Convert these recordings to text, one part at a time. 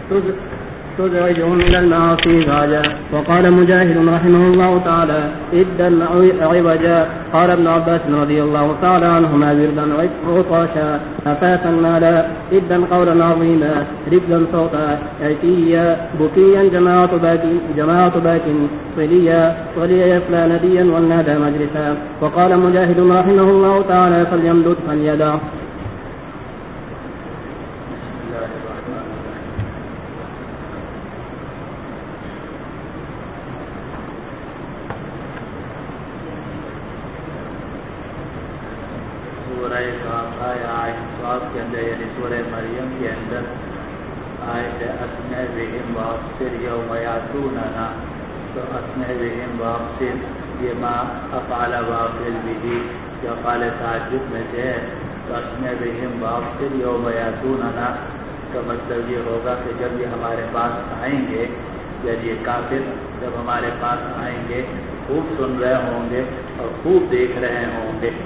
تزعجهم إلى المعاصي غاية. وقال مجاهد رحمه الله تعالى إدا عوجا. قال ابن عباس رضي الله تعالى عنهما وردا عطاشا أفاتا مالا إدا قولا عظيما رجلا صوتا عتيا بكيا جماعة باك صليا يفلى نبيا والنادى مجلسا. وقال مجاهد رحمه الله تعالى فليمدد فليدع. کے اندر یعنی سورہ مریم کے اندر آیت اسمع بہم وابصر یوم یاتوننا. تو اسمع بہم وابصر یہ ما افعل وافعل بھی جو افعال تعجب میں سے ہے. تو اسمع بہم وابصر یوم یاتوننا کا مطلب یہ ہوگا کہ جب یہ ہمارے پاس آئیں گے جب یہ کافر جب ہمارے پاس آئیں گے خوب سن رہے ہوں گے اور خوب دیکھ رہے ہوں گے،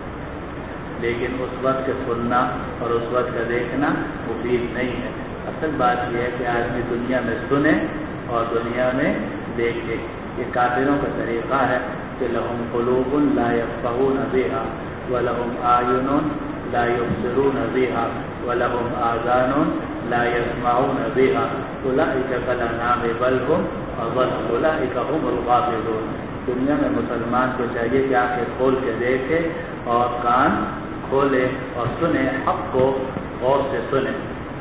لیکن اس وقت کا سننا اور اس وقت کا دیکھنا مفید نہیں ہے. اصل بات یہ ہے کہ آدمی دنیا میں سنے اور دنیا میں دیکھے. یہ کافروں کا طریقہ ہے کہ لہم قلوب لا یفقہون بہا ولہم اعین لا یبصرون بہا ولہم آذان لا یسمعون بہا اولئک کالانعام بل هم اضل اولئک هم الغافلون. دنیا میں مسلمان کو چاہیے کہ آنکھیں کھول کے دیکھے اور کان کھولے اور سنے، حق کو غور سے سنے.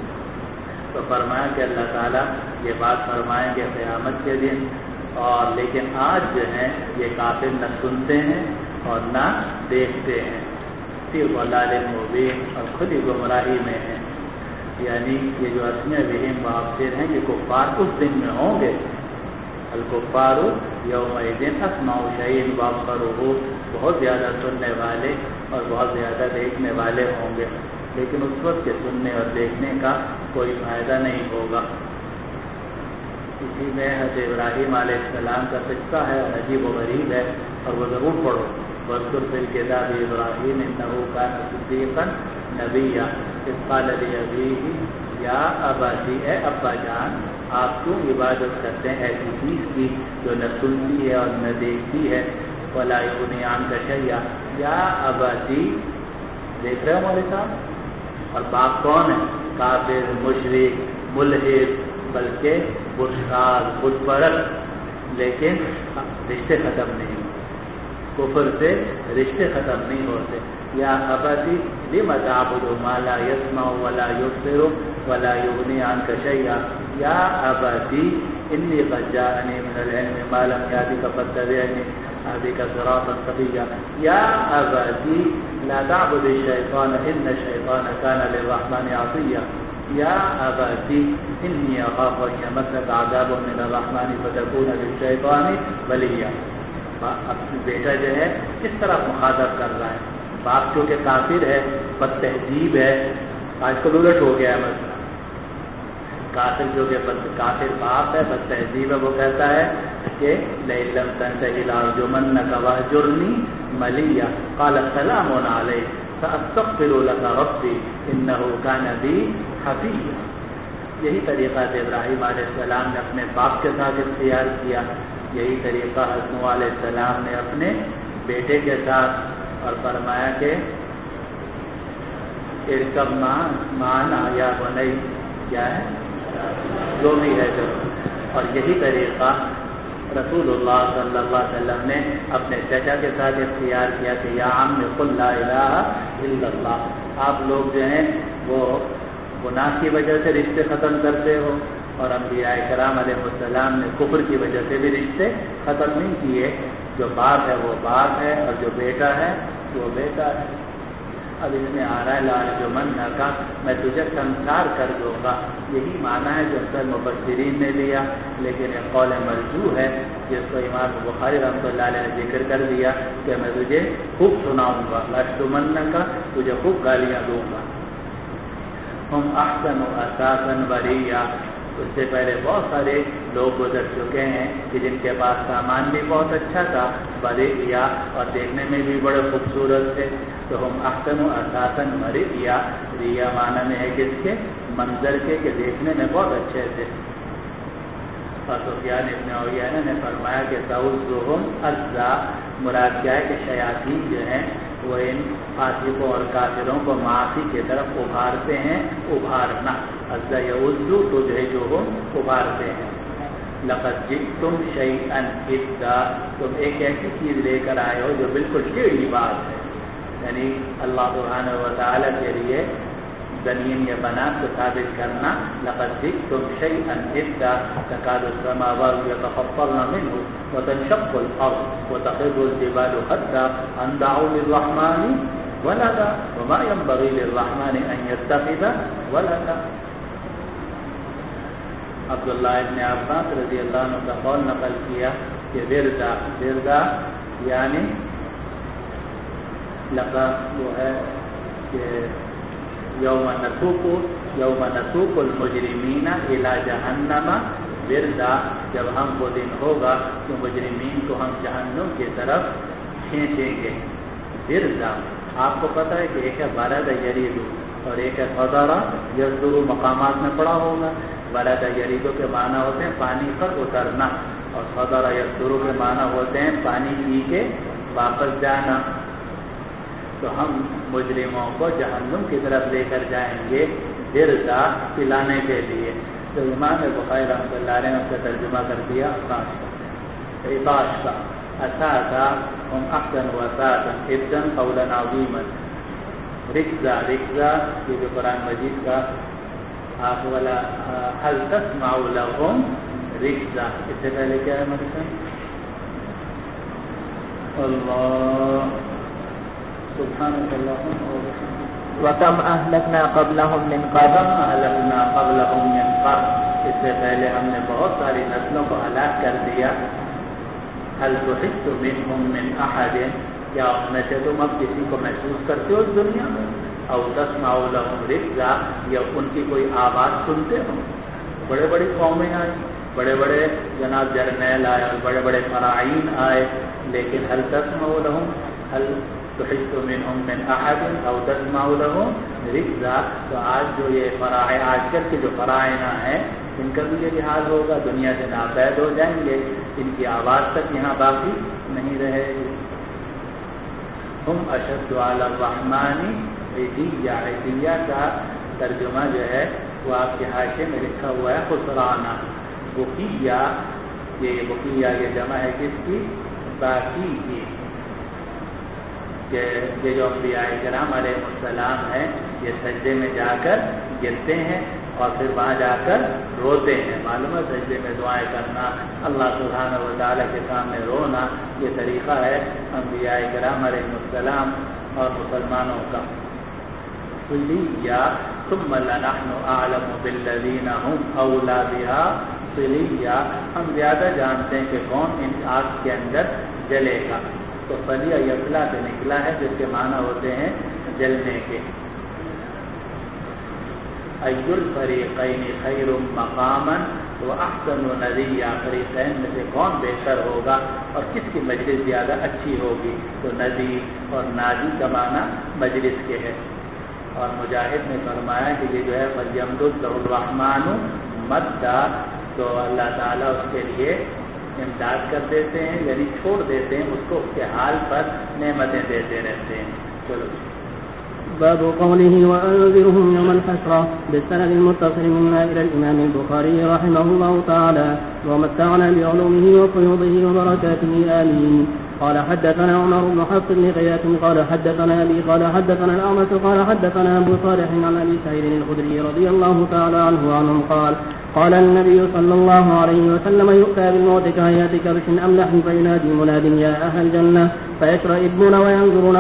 تو فرمایا کہ اللہ تعالیٰ یہ بات فرمائیں گے قیامت کے دن. اور لیکن آج جو ہیں یہ کافر نہ سنتے ہیں اور نہ دیکھتے ہیں، صرف ضلال مبین اور کھلی گمراہی میں ہیں. یعنی یہ جو اسمع بہم وابصر ہیں یہ کفار اس دن میں ہوں گے. الکفار یومئذ اسمع شیء وابصرہ، بہت زیادہ سننے والے اور بہت زیادہ دیکھنے والے ہوں گے، لیکن اس وقت کے سننے اور دیکھنے کا کوئی فائدہ نہیں ہوگا. اسی میں حضرت ابراہیم علیہ السلام کا قصہ ہے، عجیب و غریب ہے اور وہ ضرور پڑھو. واذکر فی الکتاب ابراہیم انہ کان صدیقا نبیا اذ قال لأبیہ یا اباتی، اے ابا جان آپ کیوں عبادت کرتے ہیں ایسی چیز کی جو نہ سنتی ہے اور نہ دیکھتی ہے. ولا یغنی عنک شیئا یا اباتی. دیکھ رہے ہو ہمارے ساتھ. اور باپ کون ہے؟ کافر، مشرک، ملحد، بلکہ برشاد، بت پرست. لیکن رشتے ختم نہیں ہوتے، کفر سے رشتے ختم نہیں ہوتے. یا اباتی لم تعبد ما لا يسمع ولا يبصر ولا يغني عنك شيئا یا اباتی انی قد جاءنی من العلم ما لم یأتک فاتبعنی اهدک صراطا سویا. یا اباتی لا تعبد الشیطان ان الشیطان کان للرحمن عصیا. یا اباتی انی اخاف ان یمسک عذاب من الرحمن فتکون للشیطان ولیا. اپنی بیٹا جو ہے کس طرح مخاطب کر رہا ہے. باپ جو کہ کافر ہے، بد تہذیب ہے. آج کل الٹ ہو گیا ہے مسئلہ. کافر جو کہ کافر باپ ہے، بد تہذیب ہے، وہ کہتا ہے کہ لئن لم تنتهِ لأرجمنك واهجرني مليا. قال سلام عليك سأستغفر لك ربي إنه كان بي حفيا. یہی طریقہ ابراہیم علیہ السلام نے اپنے باپ کے ساتھ اختیار کیا، یہی طریقہ حضرت نوح علیہ السلام نے اپنے بیٹے کے ساتھ. اور فرمایا کہ ارکب معنا یا بنی، کیا ہے جو بھی ہے جو. اور یہی طریقہ رسول اللہ صلی اللہ علیہ وسلم نے اپنے چچا کے ساتھ اختیار کیا کہ یا عم قل لا الہ الا اللہ. آپ لوگ جو ہیں وہ گناہ کی وجہ سے رشتے ختم کرتے ہو، اور انبیاء کرام علیہ السلام نے کفر کی وجہ سے بھی رشتے ختم نہیں کیے. جو باپ ہے وہ باپ ہے اور جو بیٹا ہے وہ بیٹا ہے. اب اس میں آ رہا ہے لأرجمنک، میں تجھے سنسار کر دوں گا. یہی معنی ہے جو اکثر مفسرین نے لیا، لیکن ایک قول مرجوح ہے جس کو امام بخاری رحمۃ اللہ علیہ نے ذکر کر دیا کہ میں تجھے خوب سناؤں گا. لأرجمنک، تجھے خوب گالیاں دوں گا. ہم احسن اساسا بریا. اس سے پہلے بہت سارے لوگ گزر چکے ہیں کہ جن کے پاس سامان بھی بہت اچھا تھا، بریا، اور دیکھنے میں بھی بڑے خوبصورت تھے. تو ہم احسن اساسا بریا، ریا معنی میں ہے کس کے؟ منظر کے کہ دیکھنے میں بہت اچھے تھے. سفیان ابن عیینہ نے فرمایا کہ تعوذہم عزا، مراد کیا ہے کہ شیاطین جو ہیں وہ ان فاسقوں اور کافروں کو معاصی کی طرف ابھارتے ہیں. ابھارنا عزا یعوذ تدہجہم، ابھارتے ہیں. لقد جئتم شیئا ادا، تم ایک ایسی چیز لے کر آئے ہو جو بالکل ٹیڑھی بات ہے. یعنی اللہ سبحانہ و تعالیٰ کے لیے زمین یا بنات کو ثابت کرنا. لقد جئتم شیئا ادا تکاد السماوات یتفطرن منه وتنشق الارض وتخر الجبال حتى ان دعوا للرحمن ولدا وما ينبغي للرحمن ان يتخذ ولدا. عبداللہ ابن عباس رضی اللہ عنہ کا قول نقل کیا کہ وردا یعنی لقب وہ ہے کہ یوم نسوق المجرمین الی جہنم وردا، جب ہم وہ دن ہوگا تو مجرمین کو ہم جہنم کی طرف کھینچیں گے. وردا آپ کو پتہ ہے کہ ایک ہے برد یریدو اور ایک ہے فضرا یزدو، مقامات میں پڑا ہوگا. برد یریدو کے معنی ہوتے ہیں پانی پر اترنا، اور فضرا یزدو کے معنی ہوتے ہیں پانی پی کے واپس جانا. تو ہم مجرموں کو جہنم کی طرف لے کر جائیں گے وردا، پلانے کے لیے. تو امام بخاری رحمۃ اللہ علیہ نے اس کا ترجمہ کر دیا عطاش کا. اساسا ہم احسن و اساسا ابدن قولا عظیما. رکزا یہ جو قرآن مجید کا آپ والا هل تسمع لهم رکزا، اس سے پہلے کیا ہے مدرسہ؟ اللہ سبحانك اللهم وبحمدك وكم أهلكنا قبلهم من قرن اس سے پہلے ہم نے بہت ساری نسلوں کو ہلاک کر دیا. هل تحس منهم من احد، کیا ان میں سے تم اب کسی کو محسوس کرتے ہو اس دنیا میں؟ او تسمع لهم رکزا، یا ان کی کوئی آواز سنتے ہو؟ بڑے بڑی قومیں آئی، بڑے بڑے جناب جرنیل آئے اور بڑے بڑے فراعین آئے، لیکن هل تسمع لهم، هل تحس منهم من احد او تسمع لهم رکزا. تو آج جو یہ آج کل کے جو فراعنہ ہیں ان کا بھی یہ لحاظ ہوگا، دنیا سے ناپید ہو جائیں گے، ان کی آواز تک یہاں باقی نہیں رہے گی. ہم اشد علی الرحمن عتیہ، عتیہ کا ترجمہ جو ہے وہ آپ کے حاشیے میں لکھا ہوا ہے خسرانہ. بقیہ، یہ جمع ہے کس کی؟ باقی کی. کہ یہ جو انبیاء کرام علیہ السلام ہیں یہ سجدے میں جا کر گرتے ہیں اور پھر وہاں جا کر روتے ہیں. معلوم ہے سجدے میں دعائیں کرنا، اللہ سبحانہ و تعالیٰ کے سامنے رونا، یہ طریقہ ہے انبیاء کرام علیہ السلام اور مسلمانوں کا. صلیہ ثم لنحن اعلم بالذین هم اولی بها. صلیہ، ہم زیادہ جانتے ہیں کہ کون ان آگ کے اندر جلے گا. تو فلیہ یفلا سے نکلا ہے جس کے معنی ہوتے ہیں جلنے کے. ای الفریقین خیر مقاما واحسن ندیا، فریقین میں سے کون بہتر ہوگا اور کس کی مجلس زیادہ اچھی ہوگی؟ تو ندی اور نادی کا معنی مجلس کے ہے. اور مجاہد نے فرمایا کہ یہ جو ہے فلیمدد لہ الرحمن مدا، تو اللہ تعالیٰ اس کے لیے امداد کر دیتے ہیں، یعنی چھوڑ دیتے ہیں اس کو اس کے حال پر نعمتیں دیتے رہتے ہیں. چلو باب قوله وأنذرهم يوم الحسرة بالسند المتصل منا إلى الإمام البخاري رحمه الله تعالى ومتعنا بعلومه وفيوضه وبركاته آمين. قال حدثنا عمر بن حفص بن غياث قال حدثنا أبي قال حدثنا الأعمش قال حدثنا أبو صالح عن أبي سعيد الخدري رضي الله تعالى عنه وعنهم قال النبي صلى الله عليه وسلم يؤتى بالموت كهيئة كبش أملح فينادي مناد يا أهل الجنة فيشرئبون وينظرون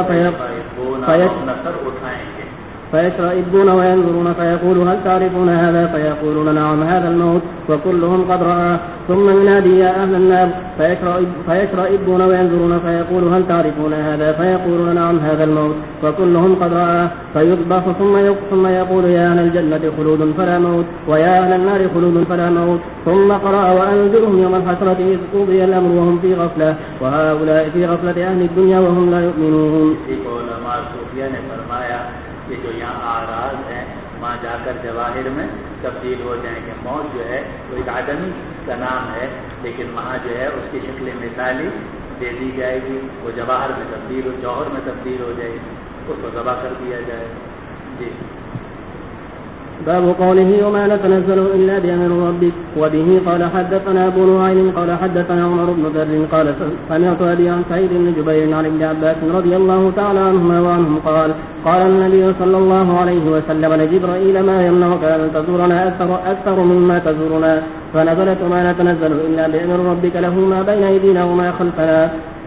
فيقول هل تعرفون هذا؟ فيقولون نعم هذا الموت وكلهم قد رآه. ثم ينادي يا أهل النار فيشرئبون وينظرون فيقول هل تعرفون هذا؟ فيقولون نعم هذا الموت وكلهم قد رآه. فيذبح ثم يقول يا أهل الجنة خلود فلا موت ويا أهل النار خلود فلا موت. ثم قرأ وأنذرهم يوم الحسرة إذ قضي الأمر وهم في غفلة وهؤلاء في غفلة أهل الدنيا وهم لا يؤمنون. علماء صوفیہ نے فرمایا کہ جو یہاں آراز ہیں وہاں جا کر جواہر میں تبدیل ہو جائیں گے. موت جو ہے وہ ایک آدمی کا نام ہے، لیکن وہاں جو ہے اس کی شکل مثالی دے دی جائے گی، وہ جواہر میں تبدیل ہو، جوہر میں تبدیل ہو جائے گی، اس کو ذبح کر دیا جائے. جی. باب قوله وما نتنزل إلا بأمر ربك. وبه قال حدثنا أبو نعيم قال حدثنا عمر بن ذر قال سمعت أبي عن سعيد بن جبير عن ابن عباس رضي الله تعالى عنهما وعنهم قال النبي صلى الله عليه وسلم لجبرائيل ما يمنعك أن تزورنا أكثر مما تزورنا، فنزلت وما نتنزل إلا بأمر ربك له ما بين أيدينا وما خلفنا.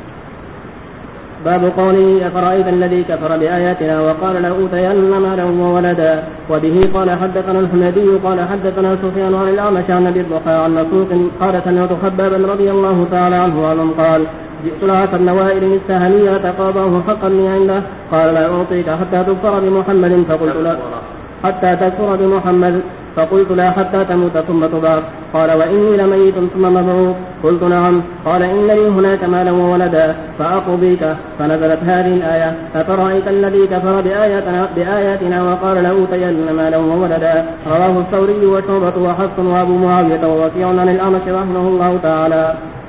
باب قوله أفرأيت الذي كفر بآياتنا وقال لأوتين مالا وولدا. وبه قال حدثنا الحميدي قال حدثنا سفيان عن الأعمش عن أبي الضحى عن مسروق قال سمعت خبابا رضي الله تعالى عنه قال جئت العاص بن وائل السهمي تقاضاه حقا لي عنده قال لا أعطيك حتى تكفر بمحمد، فقلت لا حتى تكفر بمحمد، فقلت لا حتى تموت ثم تبعث. قال وإني لميت ثم مبعوث، قلت نعم. قال إن لي هناك مالا وولدا فأقضيك، فنزلت هذه الآية أفرأيت الذي كفر بآياتنا وقال لأوتين مالا وولدا. رواه الثوري وشعبة وحفص وأبو معاوية ووكيع عن الأعمش رحمه الله تعالى.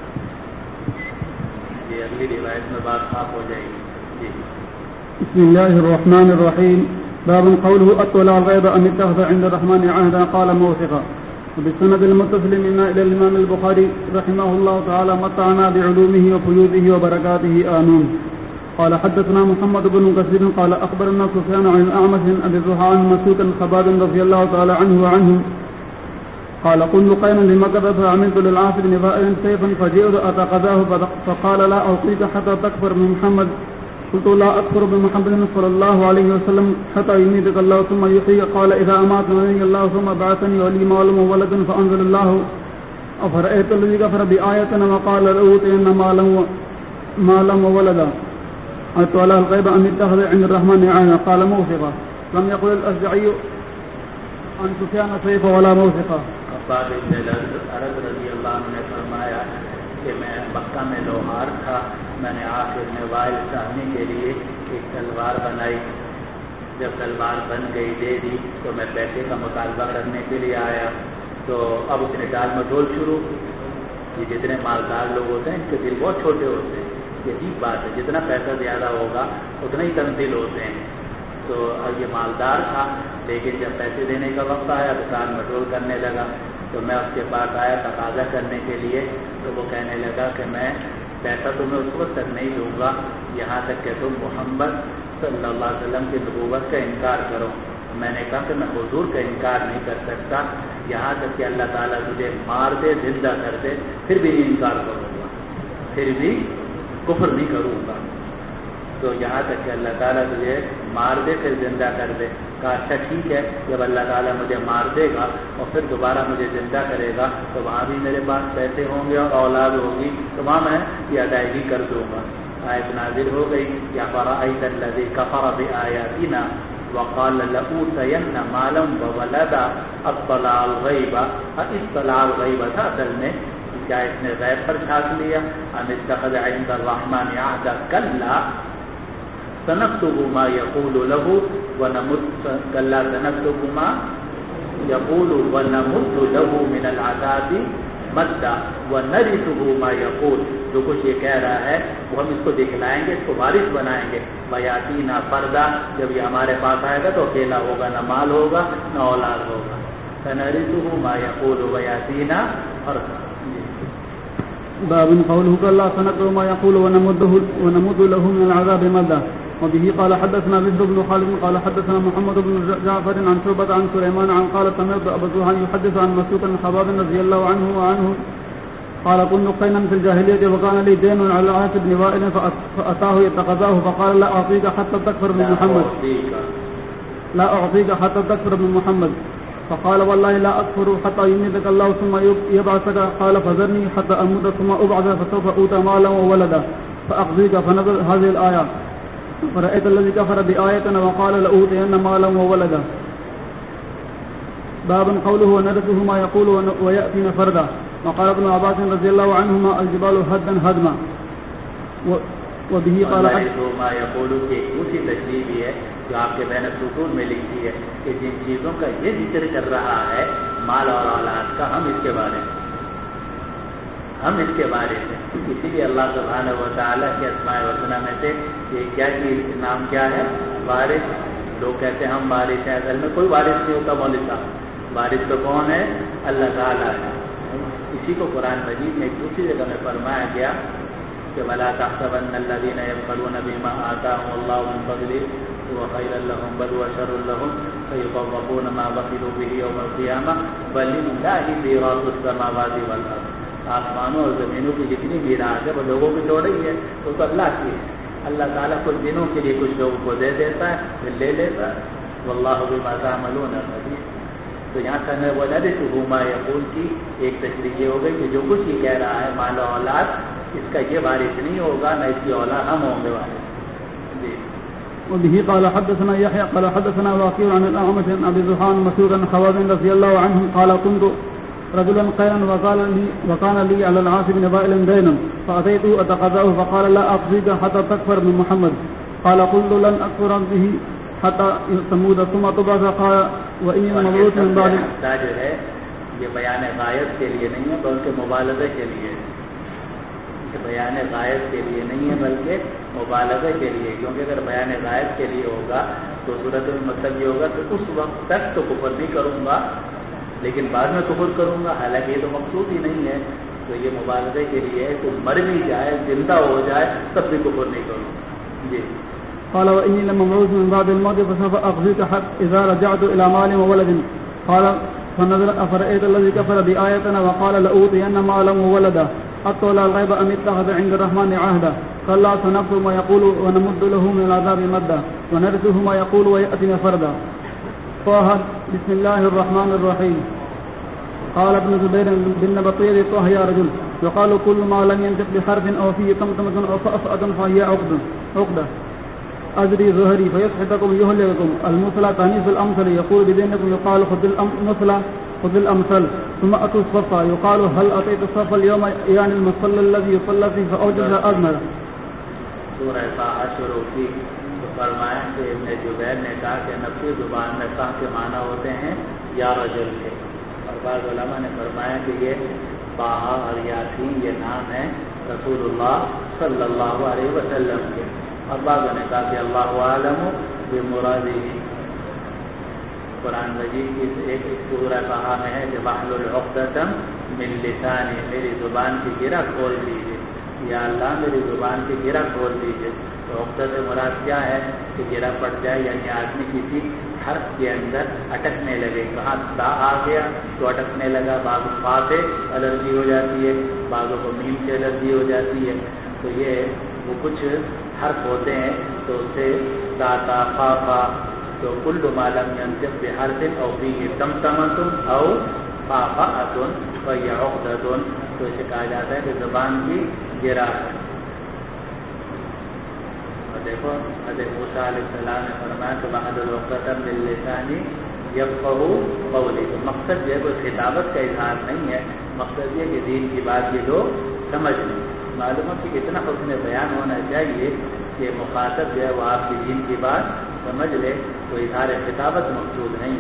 بسم الله الرحمن الرحيم. باب قوله أطلع الغيب أم اتخذ عند الرحمن عهدا قال موثقا. وبالسند المتصل منا إلى الإمام البخاري رحمه الله تعالى متعنا بعلومه وفيوضه وبركاته آمين. قال حدثنا محمد بن كثير قال أخبرنا سفيان عن الأعمش عن أبي الضحى عن مسروق خباب رضي الله تعالى عنه وعنهم قال كنت قينا بمكة فعملت للعاص بن وائل سيفا فجئت أتقذاه فقال لا أعطيك حتى تكفر من محمد، قلت لا أكفر بمحمد صلى الله عليه وسلم حتى يميتك الله ثم يحييك. قال إذا أماتني الله ثم بعثني ولي مال وولد فأنزل الله أفرأيت الذي كفر بآياتنا وقال لأوتين مالا وولدا. أطلع الغيب أم اتخذ عند الرحمن عهدا قال موثقا. لم يقل الأشجعي عن سفيان سيفا ولا موثقا. عباد بن عرب رضی اللہ عنہ نے فرمایا کہ میں مکہ میں لوہار تھا، میں نے آخر میں وائل سہمی کے لیے ایک تلوار بنائی. جب تلوار بن گئی دے دی تو میں پیسے کا مطالبہ کرنے کے لیے آیا، تو اب اس نے ڈال مٹول شروع. یہ جتنے مالدار لوگ ہوتے ہیں ان کے دل بہت چھوٹے ہوتے ہیں، یہ عجیب بات ہے، جتنا پیسہ زیادہ ہوگا اتنا ہی تنزل ہوتے ہیں. تو یہ مالدار تھا، لیکن جب پیسے دینے کا وقت آیا تو ڈال مٹول کرنے لگا. تو میں اس کے پاس آیا تقاضا کرنے کے لیے، تو وہ کہنے لگا کہ میں پیسہ تمہیں اس وقت تک نہیں دوں گا یہاں تک کہ تم محمد صلی اللہ علیہ وسلم کی نبوت کا انکار کرو. میں نے کہا کہ میں حضور کا انکار نہیں کر سکتا یہاں تک کہ اللہ تعالیٰ مجھے مار دے، زندہ کر دے، پھر بھی نہیں انکار کروں گا، پھر بھی کفر نہیں کروں گا. تو یہاں تک کہ اللہ تعالیٰ تجھے مار دے پھر زندہ کر دے. کہا اچھا ٹھیک ہے، جب اللہ تعالیٰ مجھے مار دے گا اور پھر دوبارہ مجھے زندہ کرے گا تو وہاں بھی میرے پاس پیسے ہوں گے اور اولاد ہوگی، تو وہاں میں یہ ادائیگی کر دوں گا. آیت نازل ہو گئی یا فرأیت الذی کفر بآیاتنا وقال لأوتین مالا وولدا اطلع الغیب. اطلاع الغیب تھا اصل میں، کیا اس نے غیب پر چھاپ لیا؟ ام اتخذ عند الرحمن عہدا کلا سنكتب ما يقول له ونمد كلا سنكتب ما يقول ونمد له من العذاب مدا ونرثه ما يقول. جو کچھ یہ کہہ رہا ہے وہ ہم اس کو دکھلائیں گے، اس کو وارث بنائیں گے. ویاتینا فردا، جب یہ ہمارے پاس آئے گا تو اکیلا ہوگا، نہ مال ہوگا نہ اولاد ہوگا. سنرثه ما يقول وياتينا فردا. باب قوله كلا سنكتب ما يقول ونمد له من العذاب مدا. وبه قال حدثنا بشر بن خالد قال حدثنا محمد بن جعفر عن شعبة عن سليمان عن قال سمعت أبا الضحى يحدث عن مسروق خباب رضي الله عنه وعنه قال كنت قينا في الجاهلية وكان لي دين على العاص بن وائل فأتاه يتقاضاه فقال لا أعطيك حتى تكفر من محمد، لا أعطيك حتى تكفر من محمد. فقال والله لا أكفر حتى يميتك الله ثم يبعثك. قال فذرني حتى أموت ثم أبعث فسوف أوتى مالا وولدا فأقضيك. فنزل هذه الآية فرأيت الذي كفر بآياتنا وقال لأوتين مالا وولدا. باب قوله ونرثه ما يقول ويأتينا فردا. وقال ابن عباس رضي الله عنهما الجبال هدا هدما. وبه قال ما يقول کہ اسی تشریح ہے جو آپ کے بین السطور میں لکھی ہے کہ جن چیزوں کا یہ ذکر کر رہا ہے مال اور اولاد کا، ہم اس کے بارے میں اسی لیے اللہ سبحانہ و تعالیٰ کے اسماء الحسنی میں سے یہ کیا چیز نام کیا ہے؟ وارث۔ لوگ کہتے ہیں ہم وارث ہیں، اصل میں کوئی وارث نہیں ہوتا مولوی صاحب، وارث تو کون ہے؟ اللہ تعالیٰ ہے۔ اسی کو قرآن مجید میں ایک دوسری جگہ میں فرمایا گیا کہ وَلَا تَحْسَبَنَّ الَّذِينَ يَبْخَلُونَ بِمَا آتَاهُمُ اللَّهُ مِنْ فَضْلِهِ هُوَ خَيْرًا لَهُمْ بَلْ هُوَ شَرٌّ لَهُمْ سَيُطَوَّقُونَ مَا بَخِلُوا بِهِ يَوْمَ الْقِيَامَةِ بَل لِلَّهِ مِيرَاثُ السَّمَاوَاتِ وَالْأَرْضِ۔ آسمانوں اور زمینوں کی جتنی میراث ہے وہ لوگوں کی توڑ رہی ہے، وہ تو اللہ کی ہے۔ اللہ تعالیٰ کچھ دنوں کے لیے کچھ لوگوں کو دے دیتا ہے، پھر لے لیتا ہے۔ واللہ بما تعملون خبیر۔ تو یہاں سے ولدتہ ما یقول کی ایک تشریح یہ ہو گئی کہ جو کچھ یہ کہہ رہا ہے مال و اولاد، اس کا یہ وارث نہیں ہوگا، نہ اس کی اولاد، ہم ہوں گے وارث۔ جی۔ وبه قال حدثنا يحيى قال حدثنا وكيع عن الأعمش عن أبي زحان مسعود خواب رضي الله عنه قال كنت رجلا خيرا وكان لي على العاص بن وائل دينا فأتيته أتقاضاه فقال لا أقضيك حتى تكفر من محمد قال قلت لن أكفر به حتى تموت ثم تبعث قال وإني مبعوث من بعد۔ جو ہے یہ بیان غائب کے لیے نہیں ہے بلکہ مبالغے کے لیے، بیان غائب کے لیے نہیں ہے بلکہ مبالغے کے لیے، کیونکہ اگر بیان غائب کے لیے ہوگا تو صورت میں مطلب یہ ہوگا کہ اس وقت تک تو کفر نہیں کروں گا لیکن بعد میں کفر کروں گا، حالانکہ یہ تو مقصود ہی نہیں ہے۔ تو یہ مبالغے کے لیے ہے کہ مر بھی جائے، زندہ ہو جائے، تب بھی کفر نہیں کروں گا۔ جی۔ قال وإني لمبعوث من بعد الموت فسوف أخزيك حتى إذا رجعت إلى مال وولد قال فنظر أفرأيت الذي كفر بآياتنا وقال لأوتين مالا وولدا أطلع الغيب أم اتخذ عند الرحمن عهدا كلا سنكتب ما يقول ونمد له من العذاب مدا ونرثه ما يقول ويأتنا فردا۔ طه بسم الله الرحمن الرحيم۔ قال ابن زبير بن بطير طه يا رجل يقال كل ما لم ينطق بحرف أو فيه طمطمة أو فأفأة فهي عقدة أدري ظهري فيسحتكم يهلككم المثلى تهنيس الأمثل يقول بدينكم يقال خذ المثلى خذ الأمثل ثم أتوا الصفا يقال هل أتيت الصفا اليوم يعني المصلى الذي يصلى فيه فأوجز أجمل۔ سورہ طه شروع کی تو فرمایا کہ ابن جبیر نے کہا کہ نفسی زبان میں طه کے معنی ہوتے ہیں یا رجل کے، اور بعض علماء نے فرمایا کہ یہ طه اور یاسین یہ نام ہے رسول اللہ صلی اللہ علیہ وسلم کے، اور بعضوں نے کہا کہ اللہ عالم بمرادہ۔ قرآن مجید کی ایک سورہ طه میں ہے کہ واحلل عقدۃ من لسانی، میری زبان کی گرہ کھول دیجیے، یا اللہ میری زبان کی گرہ کھول دیجیے۔ تو عقدہ سے مراد کیا ہے کہ گرہ پڑ جائے، یعنی آدمی کسی حرف کے اندر اٹکنے لگے، کہاں تا آ گیا تو اٹکنے لگا، بعض فا سے الرجی ہو جاتی ہے، بعضوں کو میم سے الرجی ہو جاتی ہے۔ تو یہ وہ کچھ حرف ہوتے ہیں تو اسے تا تا فا فا، تو کل ما لم ينطق بحرف او فيه طمطمة او فافأة فهي عقدة، تو اسے کہا جاتا ہے کہ زبان کی گرہ ہے۔ اور دیکھو حضرت موسیٰ علیہ السلام نے فرمایا کہ واحلل عقدۃ من لسانی یفقہوا قولی۔ تو مقصد یہ کوئی خطابت کا اظہار نہیں ہے، مقصد یہ کہ دین کی بات یہ لوگ سمجھ لیں۔ معلوم ہے کہ کتنا حسن بیان ہونا چاہیے کہ مخاطب جو ہے وہ آپ کی دین کی بات سمجھ لے، تو اظہار خطابت مقصود نہیں۔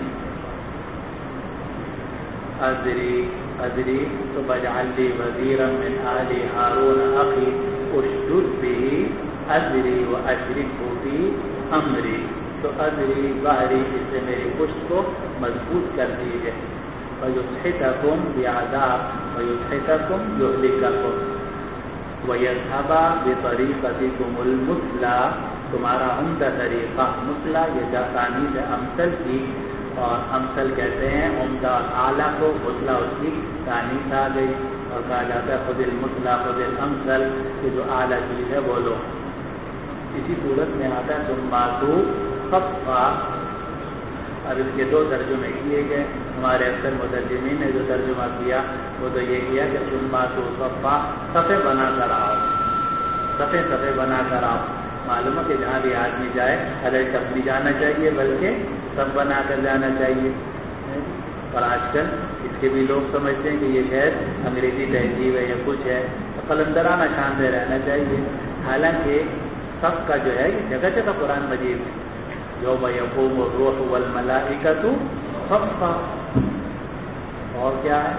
ادری تو بجعل لی وزیرا من آل ہارون اخی اشدد به ادری واشرکه فی امری۔ تو ادری ظہری، اس سے میری پشت کو مضبوط کر دیجیے۔ ویسحتکم بعذاب ویسحتکم یہلککم وَيَذْهَبَ بِطَرِيقَتِكُمُ الْمُثْلَى، تمہارا عمدہ طریقہ، مثلا یہ تانیث ہے امثل کی، اور امثل کہتے ہیں عمدہ اعلیٰ کو، مثلا اس کی تانیث آ گئی، اور کہا جاتا ہے خذ المثلا خذ الامثل، کہ جو اعلیٰ چیز ہے وہ لو۔ اسی صورت میں آتا ہے ثم اتوا صفا۔ اب اس کے دو ترجمے کیے گئے، ہمارے اکثر مترجمین نے جو ترجمہ کیا وہ تو یہ کیا کہ ثم اتوا صفا، صفے بنا کر آؤ، صفے بنا کر آؤ۔ معلوم ہے کہ جہاں بھی آدمی جائے ادھر ٹپ نہیں جانا چاہیے بلکہ سب بنا کر جانا چاہیے۔ اور آج کل اس کے بھی لوگ سمجھتے ہیں کہ یہ شاید انگریزی تہذیب ہے یا کچھ ہے، قلندرانہ شان سے رہنا چاہیے، حالانکہ سب کا جو ہے یہ جگہ جگہ قرآن مجید ہے، यौम यक़ूमु रूह वल मलाइकतु सफ़्फ़ा। और क्या है?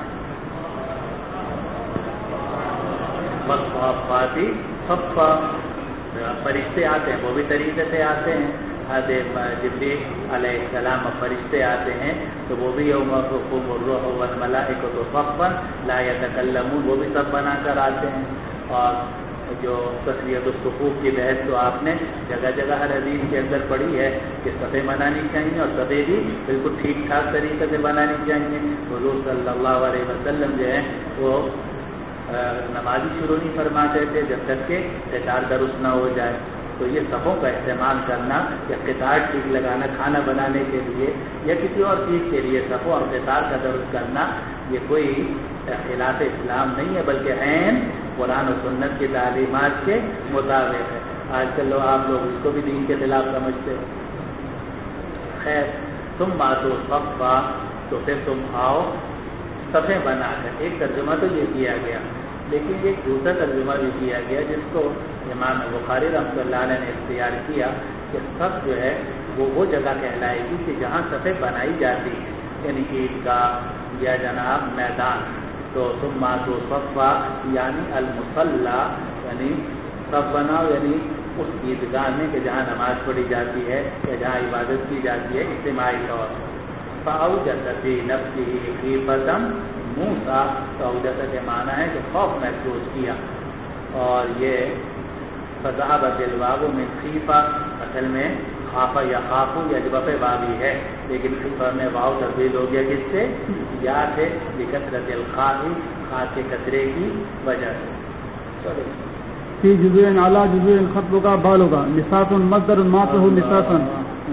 वस्साफ़ाति सफ़्फ़ा। फरिश्ते आते हैं, वो भी तरीके से आते हैं। जिब्रील अलैहिस्सलाम फरिश्ते आते हैं तो वो भी यौम यक़ूमु रूह वल मलाइकतु सफ़्फ़न ला यतकल्लमून, वो भी सब बनाकर आते हैं। और जो तस्वीयतुस सुफ़ूफ़ की बहस तो आपने जगह जगह हर हदीस के अंदर पढ़ी है कि सफ़े बनानी चाहिए और सफ़े भी बिल्कुल ठीक ठाक तरीके से बनानी चाहिए। हुज़ूर सल्लल्लाहु अलैहि वसल्लम जो है वो नमाज़ी शुरू नहीं फरमाते थे जब तक कि क़ितार दुरुस्त ना हो जाए। तो ये सफ़ों का इस्तेमाल करना या क़ितार ठीक लगाना खाना बनाने के लिए या किसी और चीज़ के लिए सफ़ों और क़ितार का दुरुस्त करना ये कोई खिलाफ इस्लाम नहीं है, बल्कि ऐन कुरान और सुन्नत की तालीमात के मुताबिक है। आजकल आप लोग इसको भी दीन के खिलाफ समझते हो। खैर, तुम बातो सफ़ा, तो फिर तुम आओ सफ़े बनाकर। एक तर्जुमा तो ये किया गया, लेकिन एक दूसरा तर्जुमा भी किया गया जिसको इमाम बुखारी रहमतुल्लाह अलैह ने इख्तियार किया कि सफ़ जो है वो जगह कहलाएगी कि जहाँ सफ़े बनाई जाती है, यानी ईदगाह या जनाब मैदान। तो तुम मातो सफ़ा यानी अलमुसल्ला, यानी सफ़ बनाओ यानी उस ईदगाह में कि जहाँ नमाज पढ़ी जाती है या जहाँ इबादत की जाती है इज्तिमाई तौर पर। फ़अौजस फ़ी नफ़्सिही ख़ीफ़तन मूसा, फ़अौजस के माना है कि खौफ महसूस किया। और ये फ़ज़हब बिल-वाव मिन ख़ीफ़ा, असल में खाफा या खाफू या जबफ़ वावी है, लेकिन ख़ीफ़ा में वाव तब्दील हो गया किससे? या से लिकसरतिल खाई, खा के कतरे की वजह से। फी जुज़ूइन अला जुज़ूइन खत्बुका बालुका निसासन मस्दर मातहु निसासन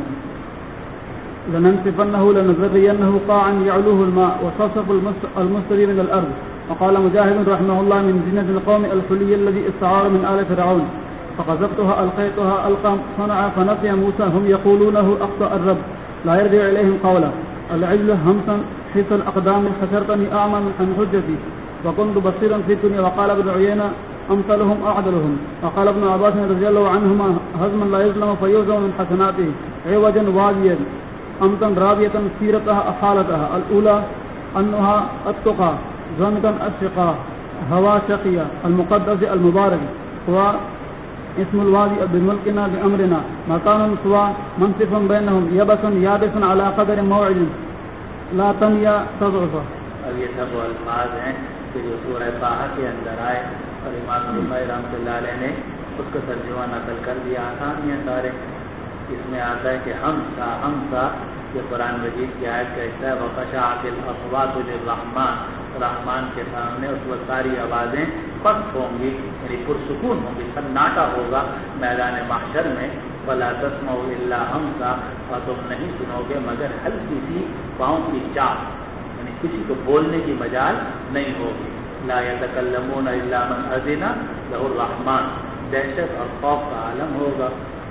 लननसिफन्नहु लनज़रियन्नहु क़ाअन यअलूहु अलमा वसफ़फ़ु अलमुस्तवी मिन अलअर्ज़। وقال مجاهد رحمه الله من زينة القوم الحلي الذي استعار من آل فرعون فقذفتها ألقيتها ألقى صنع فنسي موسى هم يقولونه أخطأ الرب لا يرجع إليهم قولا العجل همسا حيث الأقدام حشرتني أعمى عن حجتي وكنت بصيرا في الدنيا. وقال ابن عيينة أمثلهم أعدلهم. وقال ابن عباس رضي الله عنهما هزما لا يظلم فيوزن من حسناته عوجا واديا أمتا رابية سيرتها أحالتها الأولى أنها التقى زمتا الشقاء هوا شقية المقدس المبارك هو اسم الوادي بملكنا بأمرنا مكان سوى منصف بينهم يبس يابس على قدر موعد لا تنيا تضعف. اب یہ سب الفاظ ہیں کہ جو سورہ طٰہٰ کے اندر آئے اور امام بخاری رحمۃ اللہ علیہ نے اس کا ترجمہ نقل کر دیا. آسان ہیں سارے. اس میں آتا ہے کہ ہم سا یہ قرآن مجید کی آیت کا حصہ ہے. وخشعت الاصوات للرحمن, رحمان کے سامنے اس وقت ساری آوازیں پست ہوں گی, یعنی پرسکون ہوں گی, سناٹا ہوگا میدان محشر میں. ولا تسمعوا الا همسا, اور تم نہیں سنو گے مگر ہلکی سی پاؤں کی چاپ, یعنی کسی کو بولنے کی مجال نہیں ہوگی. لا يتكلمون الا من اذن له الرحمن, دہشت اور خوف کا عالم ہوگا.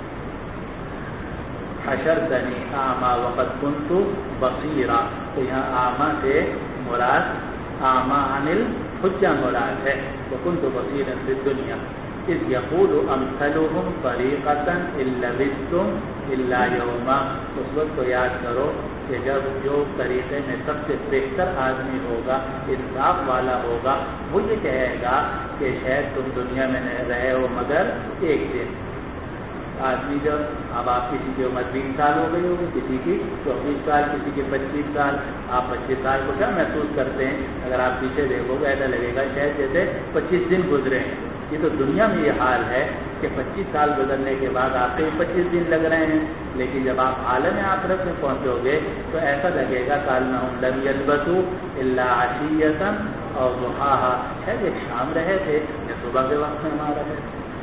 حشرتنی اعمی وقد كنت بصیرا, تو یہاں اعمی سے مراد اعمی عن الحجہ مراد ہے. وكنت بصیرا فی الدنیا اذ یقول امثلهم طریقة ان لبثتم الا یوما. اس وقت کو یاد کرو کہ جب جو طریقے میں سب سے بہتر آدمی ہوگا, انصاف والا ہوگا, وہ یہ کہے گا کہ شاید تم دنیا میں رہے ہو مگر ایک دن. آدمی جب اب آپ کسی کی عمر 20 سال ہو گئی ہوگی, کسی کی 24 سال, کسی کی 25 سال, آپ 25 سال کو کیا محسوس کرتے ہیں؟ اگر آپ پیچھے دیکھو گے ایسا لگے گا شاید جیسے 25 دن گزرے ہیں. یہ تو دنیا میں یہ حال ہے کہ 25 سال گزرنے کے بعد آپ کو 25 دن لگ رہے ہیں, لیکن جب آپ عالم آخرت میں پہنچو گے تو ایسا لگے گا کانہم لم یلبثوا الا عشیۃ اور ضحاہا, شاید ایک شام رہے تھے یا صبح کے وقت میں ہمارا رہے.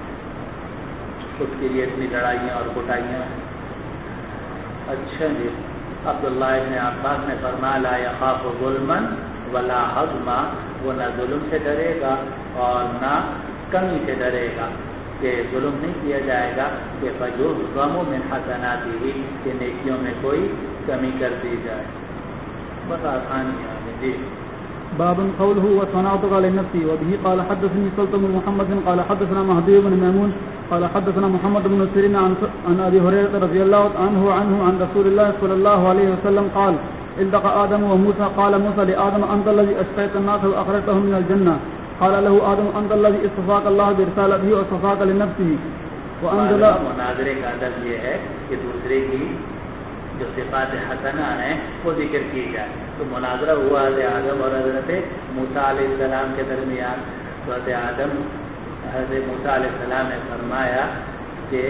اس کے لیے اتنی لڑائیاں اور کٹائیاں. اچھا جی, عبداللہ ابن عباس نے فرمایا لا یخاف ظلما ولا ہضما, وہ نہ ظلم سے ڈرے گا اور نہ کمی سے ڈرے گا, کہ ظلم نہیں کیا جائے گا کہ فیظلم من حسناتہ, کہ نیکیوں میں کوئی کمی کر دی جائے. بس آسانی ہے جی. باب قوله وصنعتك لنفسي. وبه قال حدثني سلطان بن محمد قال حدثنا مهدي بن ميمون قال حدثنا محمد بن سيرين عن ابي هريره رضي الله عنه عن رسول الله صلى الله عليه وسلم قال التقى آدم وموسى. قال موسى لآدم أنت الذي أشقيت الناس وأخرجتهم من الجنة. قال له آدم أنت الذي اصطفاك الله برسالته واصطفاك لنفسه. وأنزل مناظرے کا ادب یہ ہے کہ دوسرے کی جو صفات حسنہ ہیں وہ ذکر کی جائے. تو مناظرہ ہوا حضرت آدم اور حضرت موسیٰ علیہ السلام کے درمیان. تو حضرت موسیٰ علیہ السلام نے فرمایا کہ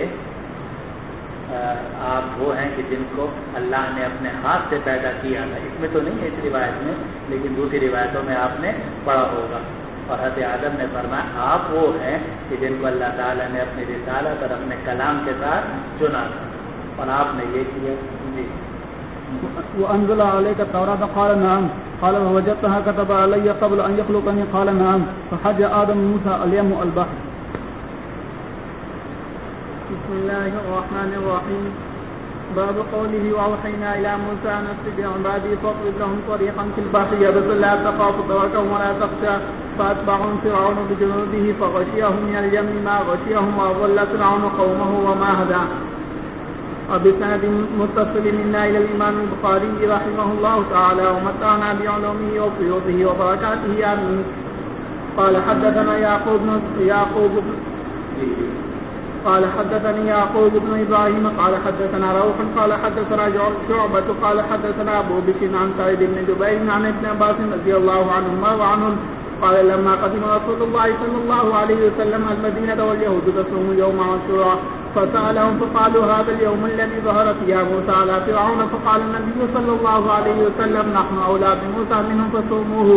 آپ وہ ہیں کہ جن کو اللہ نے اپنے ہاتھ سے پیدا کیا تھا. اس میں تو نہیں ہے اس روایت میں, لیکن دوسری روایتوں میں آپ نے پڑھا ہوگا. اور حضرت آدم نے فرمایا آپ وہ ہیں کہ جن کو اللہ تعالیٰ نے اپنی رسالت اور اپنے کلام کے ساتھ چنا تھا, اور آپ نے یہ کیا. جی. وأنزل عليك التوراة. قال نعم. قال ووجدتها كتب علي قبل أن يخلقني. قال نعم. فحج آدم موسى اليم البحر. بسم الله الرحمن الرحيم. باب قوله وأوحينا إلى موسى أن أسر بعبادي فاضرب لهم طريقا في البحر يبسا لا تخاف دركا ولا تخشى فأتبعهم فرعون بجنوده فغشيهم من اليم ما غشيهم وأضل فرعون قومه وما هدى. وبسند متصل منا إلى الإمام البخاري رحمه الله تعالى ومتعنا بعلومه وفيوضه وبركاته آمين. قال حدثنا قال حدثني يعقوب بن إبراهيم قال حدثنا روح قال حدثنا شعبة قال حدثنا أبو بكر عن سعيد بن جبير عن ابن عباس رضي الله عنهما وعنهم قال لما قدم رسول الله صلى الله عليه وسلم المدينة واليهود تصوم يوم عاشوراء فسألهم فقالوا هذا اليوم الذي ظهر فيه موسى على فرعون. فقال النبي صلى الله عليه وسلم نحن أولى بموسى منهم فصوموه.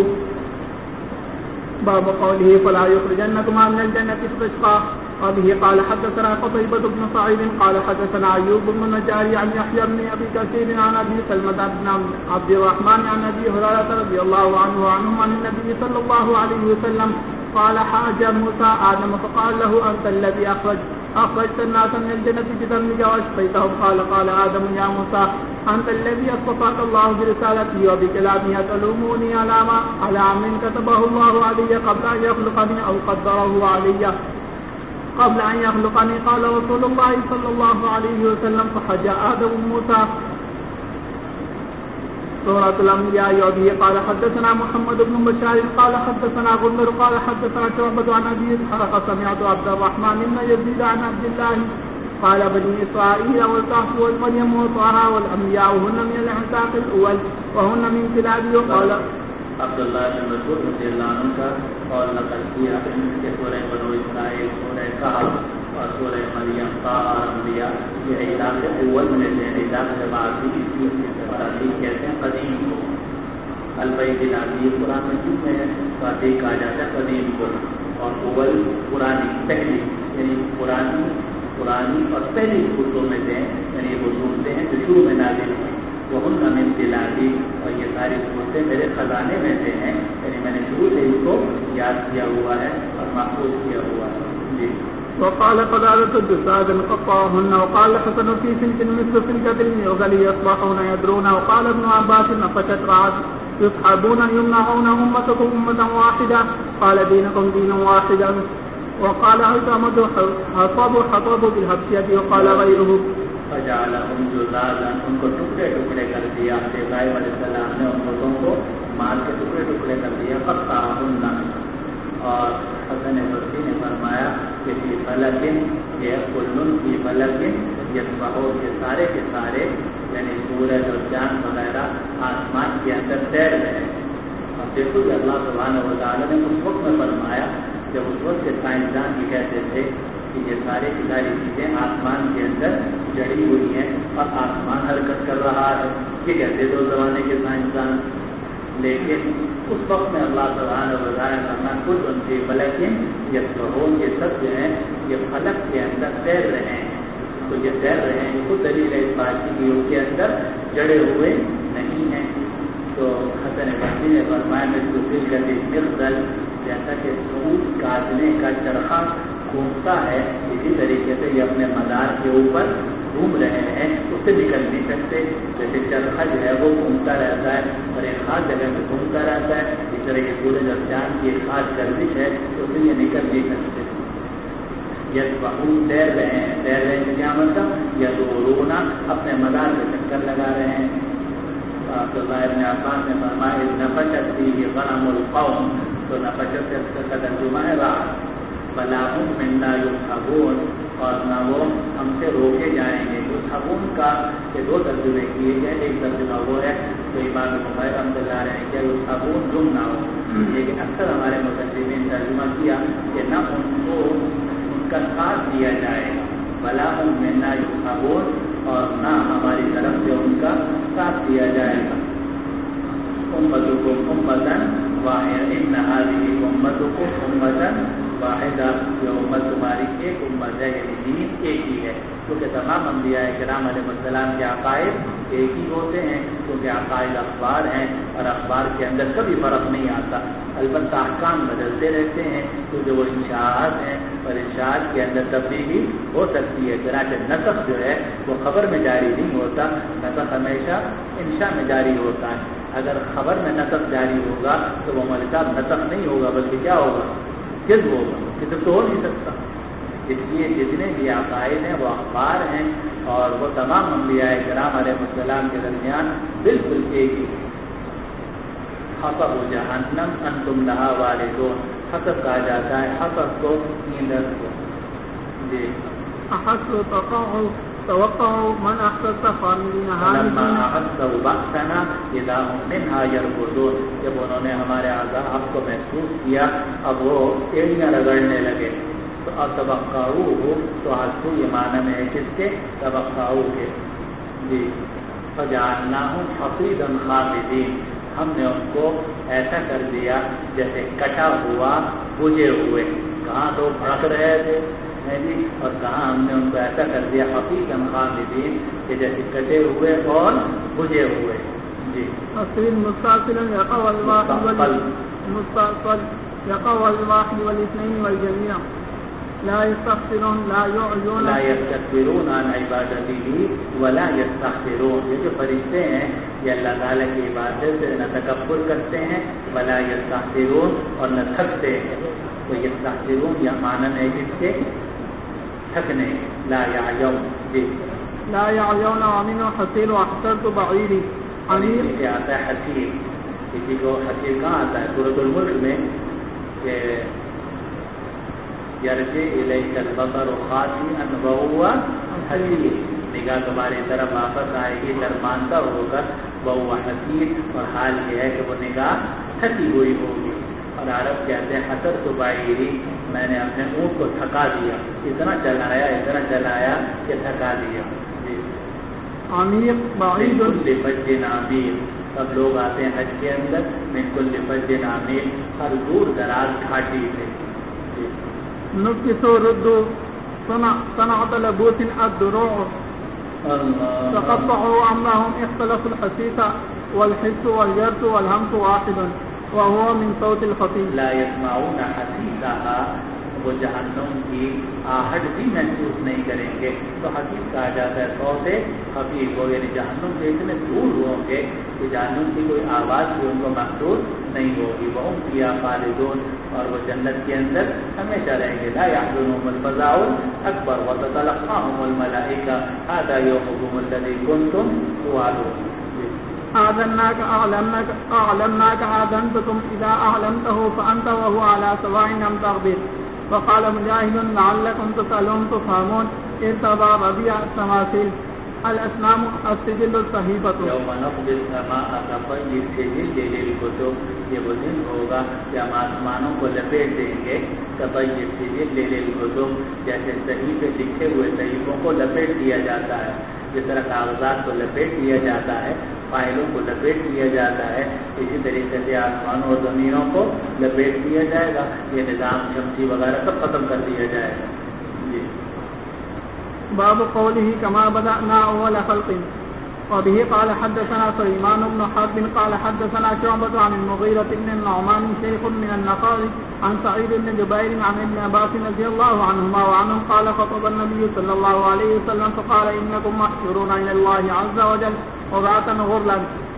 باب قوله فلا يخرجنكما من الجنة فتشقى. وبه قال حدثنا قتيبة بن سعيد قال حدثنا أيوب بن النجار عن يحيى بن أبي كثير عن أبي سلمة بن عبد الرحمن عن أبي هريرة رضي الله عنه وعنهم عن النبي صلى الله عليه وسلم قال حاج موسى آدم فقال له أنت الذي أخرجت الناس من الجنة بذنبك وأشقيتهم. قال آدم يا موسى أنت الذي اصطفاك الله برسالته وبكلامه تلوموني على عمل كتبه الله علي قبل أن يخلقني أو قدره علي قبل أن يخلقني. قال رسول الله صلى الله عليه وسلم فحج آدم موسى. سورة الأنبياء. وبه قال حدثنا محمد بن بشار قال حدثنا غندر قال حدثنا شعبة عن أبي إسحاق سمعت عبد الرحمن بن يزيد عن عبد الله قال بني إسرائيل والكهف والمريم وطه والأنبياء هن من العتاق الأول وهن من كلاب. وقال عبداللہ بن مسعود رضی اللہ عنہ کا اور نقل کیا کہ سورہ بنو اسرائیل, سورہ کہف اور سورہ مریم کا اور انبیاء یہ علاقے اول میں سے علاقے بعضی اور عتیق کہتے ہیں قدیم کو. البیت العتیق قرآن مجید میں ہے تو عتیق کہا جاتا ہے قدیم کو, اور اول پرانی پہلی یعنی پرانی اور پہلی صورتوں میں سے یعنی وہ صورتیں ہیں جو شروع میں نازل ہوئی. وہ ان من دلالی اور یہ ساری صورتیں میرے خزانے میں سے ہیں, یعنی میں نے شروع سے اس کو یاد کیا ہوا ہے اور محفوظ کیا ہوا ہے. جی. وقال قدادة الجساد قطعهن وقال حسن في سلك مثل سلكة اليغل يصبحون يدرون. وقال ابن عباس نفشت رعد يصحبون يمنعون أمتكم أمة واحدة قال دينكم دين واحدا. وقال عثمة حطب بالحبشية. وقال غيره فجعلهم جزازا, ان کو ٹکڑے ٹکڑے کر دیا. ابراہیم علیہ السلام نے ان لوگوں کو مار کے ٹکڑے ٹکڑے کر دیا. قطعهن. اور حسن بصری نے فرمایا کہ فی فلکن یہ کلن فی فلکن یسبحو کے سارے یعنی سورج اور چاند وغیرہ آسمان کے اندر تیر رہے ہیں. اب دیکھو کہ اللہ سبحانہ و تعالیٰ نے اس وقت میں فرمایا جب اس وقت کے سائنسدان بھی کہتے تھے کہ یہ ساری کی ساری چیزیں آسمان کے اندر جڑی ہوئی ہیں اور آسمان حرکت کر رہا ہے. یہ کہتے تھے اس زمانے کے سائنسدان. لیکن اس وقت میں اللہ سبحانہ و تعالیٰ نے فرمایا کل ان کی فلکن یسبحون, یہ سب جو ہیں یہ فلک کے اندر تیر رہے ہیں. تو یہ تیر رہے ہیں خود دلیل ہے اس بات کی ان کے اندر جڑے ہوئے نہیں ہیں. تو حسن بصری نے فرمایا میں دوسری گلی مخدل, جیسا کہ سود کاٹنے کا چرخہ گھومتا ہے اسی طریقے سے یہ اپنے مدار کے اوپر گھوم رہے ہیں, اس سے نکل نہیں سکتے. جیسے چرخہ جو ہے وہ گھومتا رہتا ہے اور ایک خاص جگہ میں گھومتا رہتا ہے, اس طرح کے سورج اور چاند کی ایک خاص گردش ہے تو پھر یہ نکل نہیں سکتے. یتبعون تیر رہے ہیں قیامت کا، یدورون اپنے مدار پہ چکر لگا رہے ہیں. عبداللہ ابن عباس نے فرمایا نفشت فیہ غنم القوم، تو نفشت سے اس کا ترجمہ ہے راحت. ولا هم منا يصحبون، اور نہ وہ ہم سے روکے جائیں گے. یصحبون کا یہ دو ترجمے کیے گئے. ایک ترجمہ وہ ہے تو امام بخاری رحمۃ اللہ علیہ نے کیا یصحبون گم نہ ہو، لیکن اکثر ہمارے مفسرین نے ترجمہ کیا کہ نہ ان کو ان کا ساتھ دیا جائے گا. ولا هم منا يصحبون، اور نہ ہماری طرف سے ان کا ساتھ دیا جائے گا. امتکم امۃ واحدۃ، ان هذه امتکم امۃ واحدہ، یہ امت تمہاری ایک امت ہے، یعنی دین ایک ہی ہے. کیونکہ تمام انبیاء کرام علیہ السلام کے عقائد ایک ہی ہوتے ہیں، کیونکہ عقائد اخبار ہیں اور اخبار کے اندر کبھی فرق نہیں آتا. البتہ احکام بدلتے رہتے ہیں کیونکہ وہ انشاءات ہیں اور انشاءات کے اندر تبدیلی ہو سکتی ہے. چنانچہ نسخ جو ہے وہ خبر میں جاری نہیں ہوتا، نسخ ہمیشہ انشاء میں جاری ہوتا ہے. اگر خبر میں نسخ جاری ہوگا تو وہ ملکہ نسخ نہیں ہوگا بلکہ کیا ہوگا؟ کذب ہوگا. کذب تو ہو نہیں سکتا. اس لیے جتنے بھی عقائد ہیں وہ اخبار ہیں اور وہ تمام انبیاء کرام علیہ السلام کے درمیان بالکل ایک ہی. حسب جہنم انتم لہا واردون، حسب کہا جاتا ہے حسب کو ایندھن کو. جی احسب توقعوا من احسس خامدین لما احسوا بأسنا اذا هم منها يركضون، جب انہوں نے ہمارے عذاب کو محسوس کیا اب وہ ایڑیاں رگڑنے لگے. تو توقعوه تو حسب یہ معنی میں ہے کس کے؟ توقعوه کے. جی فجعلناهم حصيدا خامدين، ہم نے ان کو ایسا کر دیا جیسے کٹا ہوا بجھے ہوئے. کہاں تو بھڑک رہے تھے جی، اور کہاں ہم نے ان کو ایسا کر دیا حقیقاً خامدین کہ جیسے کٹے ہوئے اور بجھے ہوئے. جی مستقل یقع الواحد والاثنين والجميع لا يستكبرون لا يستكبرون عن عبادته ولا يستكبرون. یہ جو فرشتے ہیں یہ اللہ تعالیٰ کی عبادت سے نہ تکبر کرتے ہیں ولا يستكبرون اور نہ تھکتے ہیں. تو يستكبرون یہ معنی ہے کس کے؟ تھکنے. لا يعيون. جی لا يعيون ومنه حسير واحسرت بعيري. حسیر سے آتا ہے حسیر. کسی کو حسیر کہاں آتا ہے؟ سورۃ الملک میں کہ یرجع الیک البصر خاسئا وهو حسیر، نگاہ تمہاری طرف واپس آئے گی شرماندہ ہو کر وهو حسیر، اور حال یہ ہے کہ وہ نگاہ تھکی ہوئی ہوگی. اور عرب کہتے ہیں حسر تو بعیری، میں نے اپنے اونٹ کو تھکا دیا، اتنا چلایا کہ تھکا دیا. عمیق بعید لفج عمیق، سب لوگ آتے ہیں حج کے اندر من کل فج عمیق، ہر دور دراز گھاٹی سے. نفس رد صنعت لبوس الدروع تقطعوا امرهم اختلف الحسيس والحس والجرس والهمس واحدا وهو من صوت الخفي. لا يسمعون حسيسها، وہ جہنم کی آہٹ بھی محسوس نہیں کریں گے. تو حقیق کہا جاتا ہے صوت خفی کو، یعنی جہنم سے اتنے دور ہوں گے کہ جہنم کی کوئی آواز بھی ان کو محسوس نہیں ہوگی. وہم فیہا خالدون، اور وہ جنت کے اندر ہمیشہ رہیں گے. لا يحزنهم الفزع الاکبر وتتلقاهم الملائکہ ھذا یومکم الذی کنتم توعدون. أعلمناك آذنتكم إذا أعلمته فأنت وهو على سواء لم تغبر. وقال مجاهد لعلكم تسألون تفهمون ارتضى ربيع التماثيل الأصنام السجل الصحيفة. يوم نقضي السماء كطي السجل للكتب، یہ وہ دن ہوگا کہ ہم آسمانوں کو لپیٹ دیں گے كطي السجل للكتب، جیسے صحیفے لکھے ہوئے صحیفوں کو لپیٹ دیا جاتا ہے. جس طرح کاغذات کو لپیٹ دیا جاتا ہے، فائلوں کو لپیٹ دیا جاتا ہے، اسی طریقے سے آسمانوں اور زمینوں کو لپیٹ دیا جائے گا. یہ نظام شمسی وغیرہ سب ختم کر دیا جائے گا. جی باب قوله كما بدأنا أول خلق. وبه قال حدثنا سليمان بن حرب قال حدثنا شعبة عن المغيرة بن النعمان شيخ من النقاء عن سعيد بن جبير عن ابن عباس رضي الله عنهما وعنهم قال خطب النبي صلى الله عليه وسلم فقال إنكم محشورون إلى الله عز وجل عراة غرلا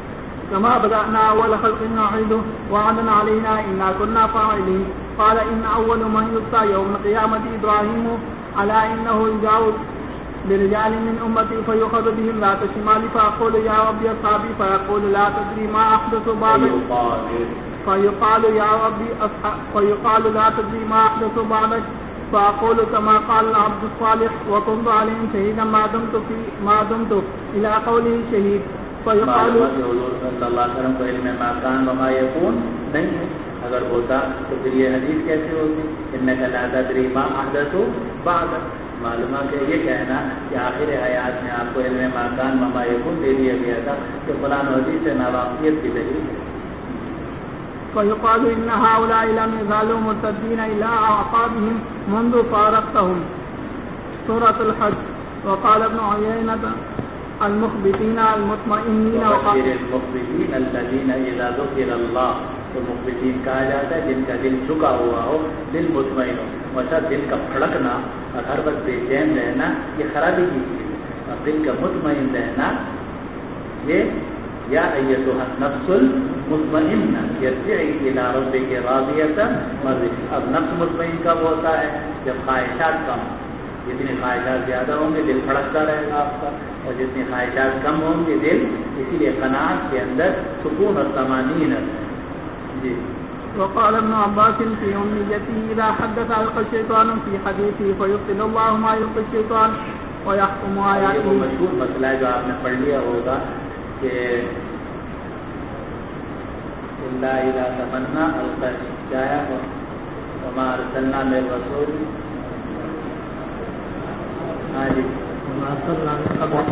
كما بدأنا أول خلق نعيده وعدا علينا إنا كنا فاعلين. قال إن أول من يؤتى يوم القيامة إبراهيم على إنه يجاوز برجال من أمتي فيؤخذ بهم ذات الشمال فأقول يا ربي أصحابي فيقول لا تدري ما أحدث بعدك فيقال يا ربي فيقال لا تدري ما أحدث بعدك فأقول كما قال العبد الصالح وكنت عليهم شهيدا ما دمت إلى قوله شهيد. فيقال حضور صلی اللہ علیہ وسلم کو علم ما کان وما یکون نہیں ہے. اگر ہوتا تو پھر یہ حدیث کیسے ہوتی؟ انک لا تدری ما احدث بعدک. معلومہ کہ یہ کہنا کہ آخر حیات میں آپ کو علم ما کان وما یکون دے دیا گیا تھا کہ قرآن و حدیث سے ناواقفیت کی دلیل ہے. فيقال إن هؤلاء لم يزالوا مرتدين إلى أعقابهم منذ فارقتهم. سورة الحج. وقال ابن عيينة المخبتين المطمئنين المخبتين الذين إذا ذكر الله. تو مخبتین کہا جاتا ہے جن کا دل جھکا ہوا ہو، دل مطمئن ہو. ویسا دل کا پھڑکنا اور ہر وقت بے چین رہنا یہ خرابی کی چیز ہے. اور دل کا مطمئن رہنا یہ یا ایتها النفس المطمئنہ ارجعی الی ربک راضیۃ مرضیہ. اب نفس مطمئن کب ہوتا ہے؟ جب خواہشات کم ہوں. جتنی خواہشات زیادہ ہوں گے دل پھڑکتا رہے گا آپ کا، اور جتنی خواہشات کم ہوں گے دل اسی لیے قناعت کے اندر سکون اور طمانینہ. جی. وقال ابن عباس في أمنيته إذا حدث ألقى الشيطان في حديثه فيبطل الله ما يلقي الشيطان ويحكم آياته. یہ وہ مشہور مسئلہ ہے جو آپ نے پڑھ لیا ہوگا کہ اللہ اذا تمنا القى الشيطان وما ارسلنا من رسول وما ارسلنا من قبلك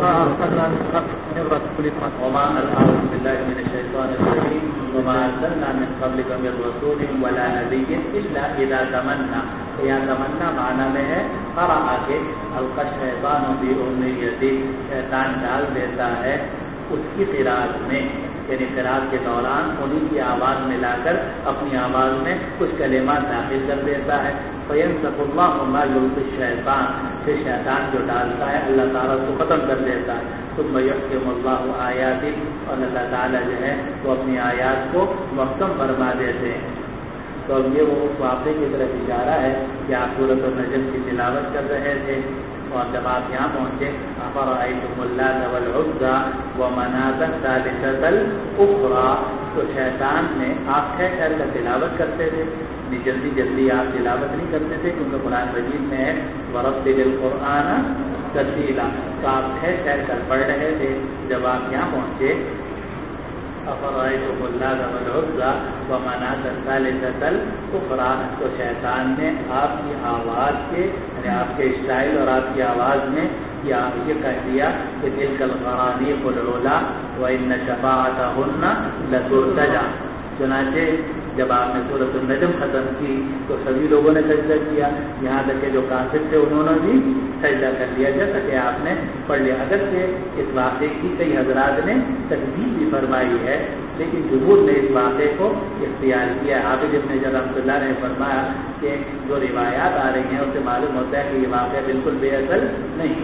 من رسول ولا نبي الا اذا تمنا. یا تمنا معنی میں ہے قرأ کے القى الشيطان في امنيته. شیطان ڈال دیتا ہے اس کی قرأت میں، یعنی قرأت کے دوران انہیں کی آواز میں لا کر اپنی آواز میں کچھ کلمات داخل کر دیتا ہے. فَيَنْسَخُ اللَّهُ مَا يُلْقِي الشَّيْطَانُ. پھر شیطان جو ڈالتا ہے اللہ تعالیٰ اس کو ختم کر دیتا ہے. ثُمَّ يُحْكِمُ اللَّهُ آيَاتِهِ. اور اللہ تعالیٰ جو ہے وہ اپنی آیات کو محکم فرما دیتے ہیں. تو اب یہ وہ اس واقعے کی طرف اشارہ ہے کہ آپ سورۃ النجم کی تلاوت کر رہے تھے اور جب آپ یہاں پہنچے أَفَرَأَيْتُمُ اللَّاتَ وَالْعُزَّىٰ وَمَنَاةَ الثَّالِثَةَ الْأُخْرَىٰ. تو شیطان نے آپ ٹھہر کر تلاوت کرتے تھے، جلدی جلدی آپ تلاوت نہیں کرتے تھے کیونکہ قرآن مجید میں ہے وَرَتِّلِ الْقُرْآنَ تَرْتِيلًا. تو آپ ٹھہر کر پڑھ رہے تھے. جب آپ یہاں پہنچے أَفَرَأَيْتُمُ اللَّاتَ وَالْعُزَّىٰ وَمَنَاةَ الثَّالِثَةَ الْأُخْرَىٰ. تو شیطان نے آپ کی آواز کے یعنی آپ کے اسٹائل اور آپ کی آواز میں یہ کہہ دیا کہ تِلْكَ الْغَرَانِيقُ الْعُلَىٰ وَإِنَّ شَفَاعَتَهُنَّ لَتُرْتَجَىٰ. چنانچہ جب آپ نے سورۃ النجم ختم کی تو سبھی لوگوں نے سجدہ کیا، یہاں تک کہ جو کافر تھے انہوں نے بھی سجدہ کر لیا جیسا کہ آپ نے پڑھ لیا. اگرچہ اس واقعے کی کئی حضرات نے تکذیب بھی فرمائی ہے لیکن جمہور نے اس واقعے کو اختیار کیا. حافظ ابن حجر رحمۃ اللہ نے فرمایا کہ جو روایات آ رہی ہیں اس سے معلوم ہوتا ہے کہ یہ واقعہ بالکل بے اصل نہیں.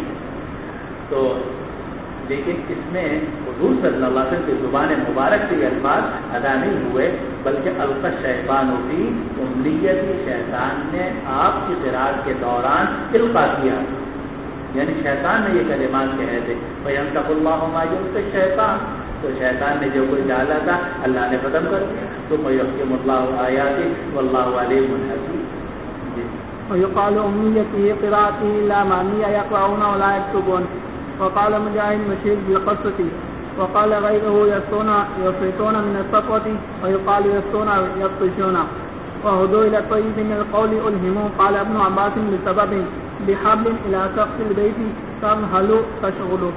تو لیکن اس میں حضور صلی اللہ علیہ وسلم کی زبان مبارک سے الفاظ ادا نہیں ہوئے بلکہ القى الشیطان فی امنیتی. شیطان نے آپ کی قرأت کے دوران القاء کیا، یعنی شیطان نے یہ کلمات کہے تھے فَيَنْسَخُ اللَّهُ مَا يُلْقِي الشَّيْطَانُ. تو شیطان نے جو کچھ ڈالا تھا اللہ نے ختم کر دیا. ثُمَّ يُحْكِمُ اللَّهُ آيَاتِهِ وَاللَّهُ عَلِيمٌ حَكِيمٌ. ويقال أمنيته قراءته لا معنية يقرؤون ولا يكتبون. وقال مجاهد مشير بالقصة. وقال غيره يصيتون من الصفوة ويقال يصون يبطشون. وهدوا إلى الطيب من القول ألهموا. قال ابن عباس بسبب بحبل إلى سقف البيت تنهلوا تشغلوا.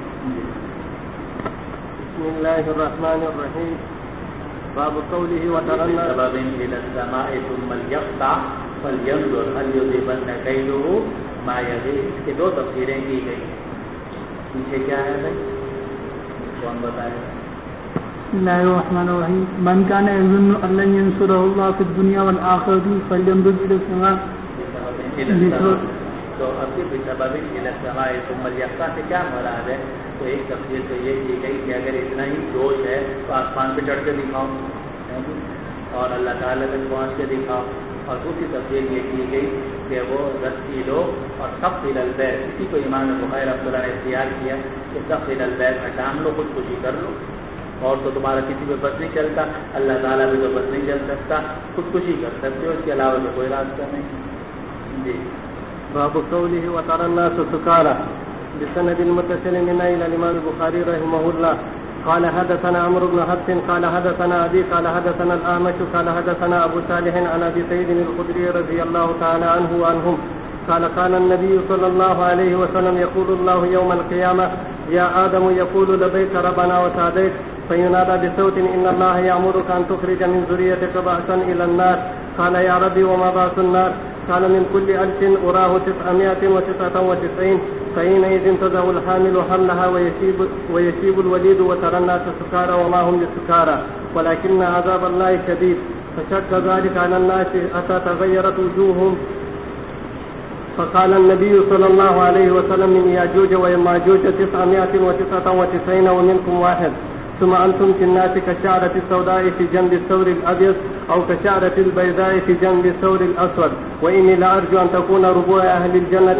بسم الله الرحمن الرحيم. باب قوله وترى سبب إلى السماء ثم ليقطع فلينظر هل يذهبن كيده ما يغيظ. اس کی دو تفسیریں کی گئی. پیچھے کیا ہے بھائی کون بتائے؟ بسم الله الرحمن الرحيم. من كان يظن أن لن ينصره الله في الدنيا والآخرة فلينظر إلى السماء تو اب بھی سبب السماء ثم الیقظہ سے کیا مراد ہے؟ تو ایک تفسیر تو یہ کی گئی کہ اگر اتنا ہی جوش ہے تو آسمان پہ چڑھ کے دکھاؤ اور اللہ تعالیٰ تک پہنچ کے دکھاؤ. اور دوسری تفسیر یہ کی گئی کہ وہ رسی لو اور سب البیت. اسی کو امام بخاری رحمۃ اللہ نے اختیار کیا کہ سب البیت میں ٹانگ لو، خودکشی کر لو. اور تو تمہارا کسی پہ بس نہیں چلتا، اللہ تعالیٰ پہ تو بس نہیں چل سکتا، خودکشی کر سکتے ہو، اس کے علاوہ تو کوئی راستہ نہیں. جی. باب قوله وترى الناس سكارى بسند المتصل منا الى الامام البخاري رحمه الله قال حدثنا عمرو بن حفص قال حدثنا ابي قال حدثنا الاعمش قال حدثنا ابو صالح عن ابي سعيد الخدري رضي الله تعالى عنه وعنهم قال قال النبي صلى الله عليه وسلم يقول الله يوم القيامة يا آدم يقول لبيك ربنا وسعديك فينادى بصوت إن الله يأمرك أن تخرج من ذريتك بعثا إلى النار قال يا ربي وما بعث النار قال من كل 1000 أراه 999 فحينئذ تضع الحامل حملها ويشيب الوليد وترى الناس سكارى وما هم بسكارى ولكن عذاب الله شديد فشق ذلك على الناس حتى تغيرت وجوههم فقال النبي صلى الله عليه وسلم من ياجوج وماجوج 999 ومنكم واحد ثم أنتم في الناس كالشعرة السوداء في جنب الثور الأبيض أو كشعرة البيضاء في جنب الثور الأسود وإني لأرجو أن تكون ربوع أهل الجنة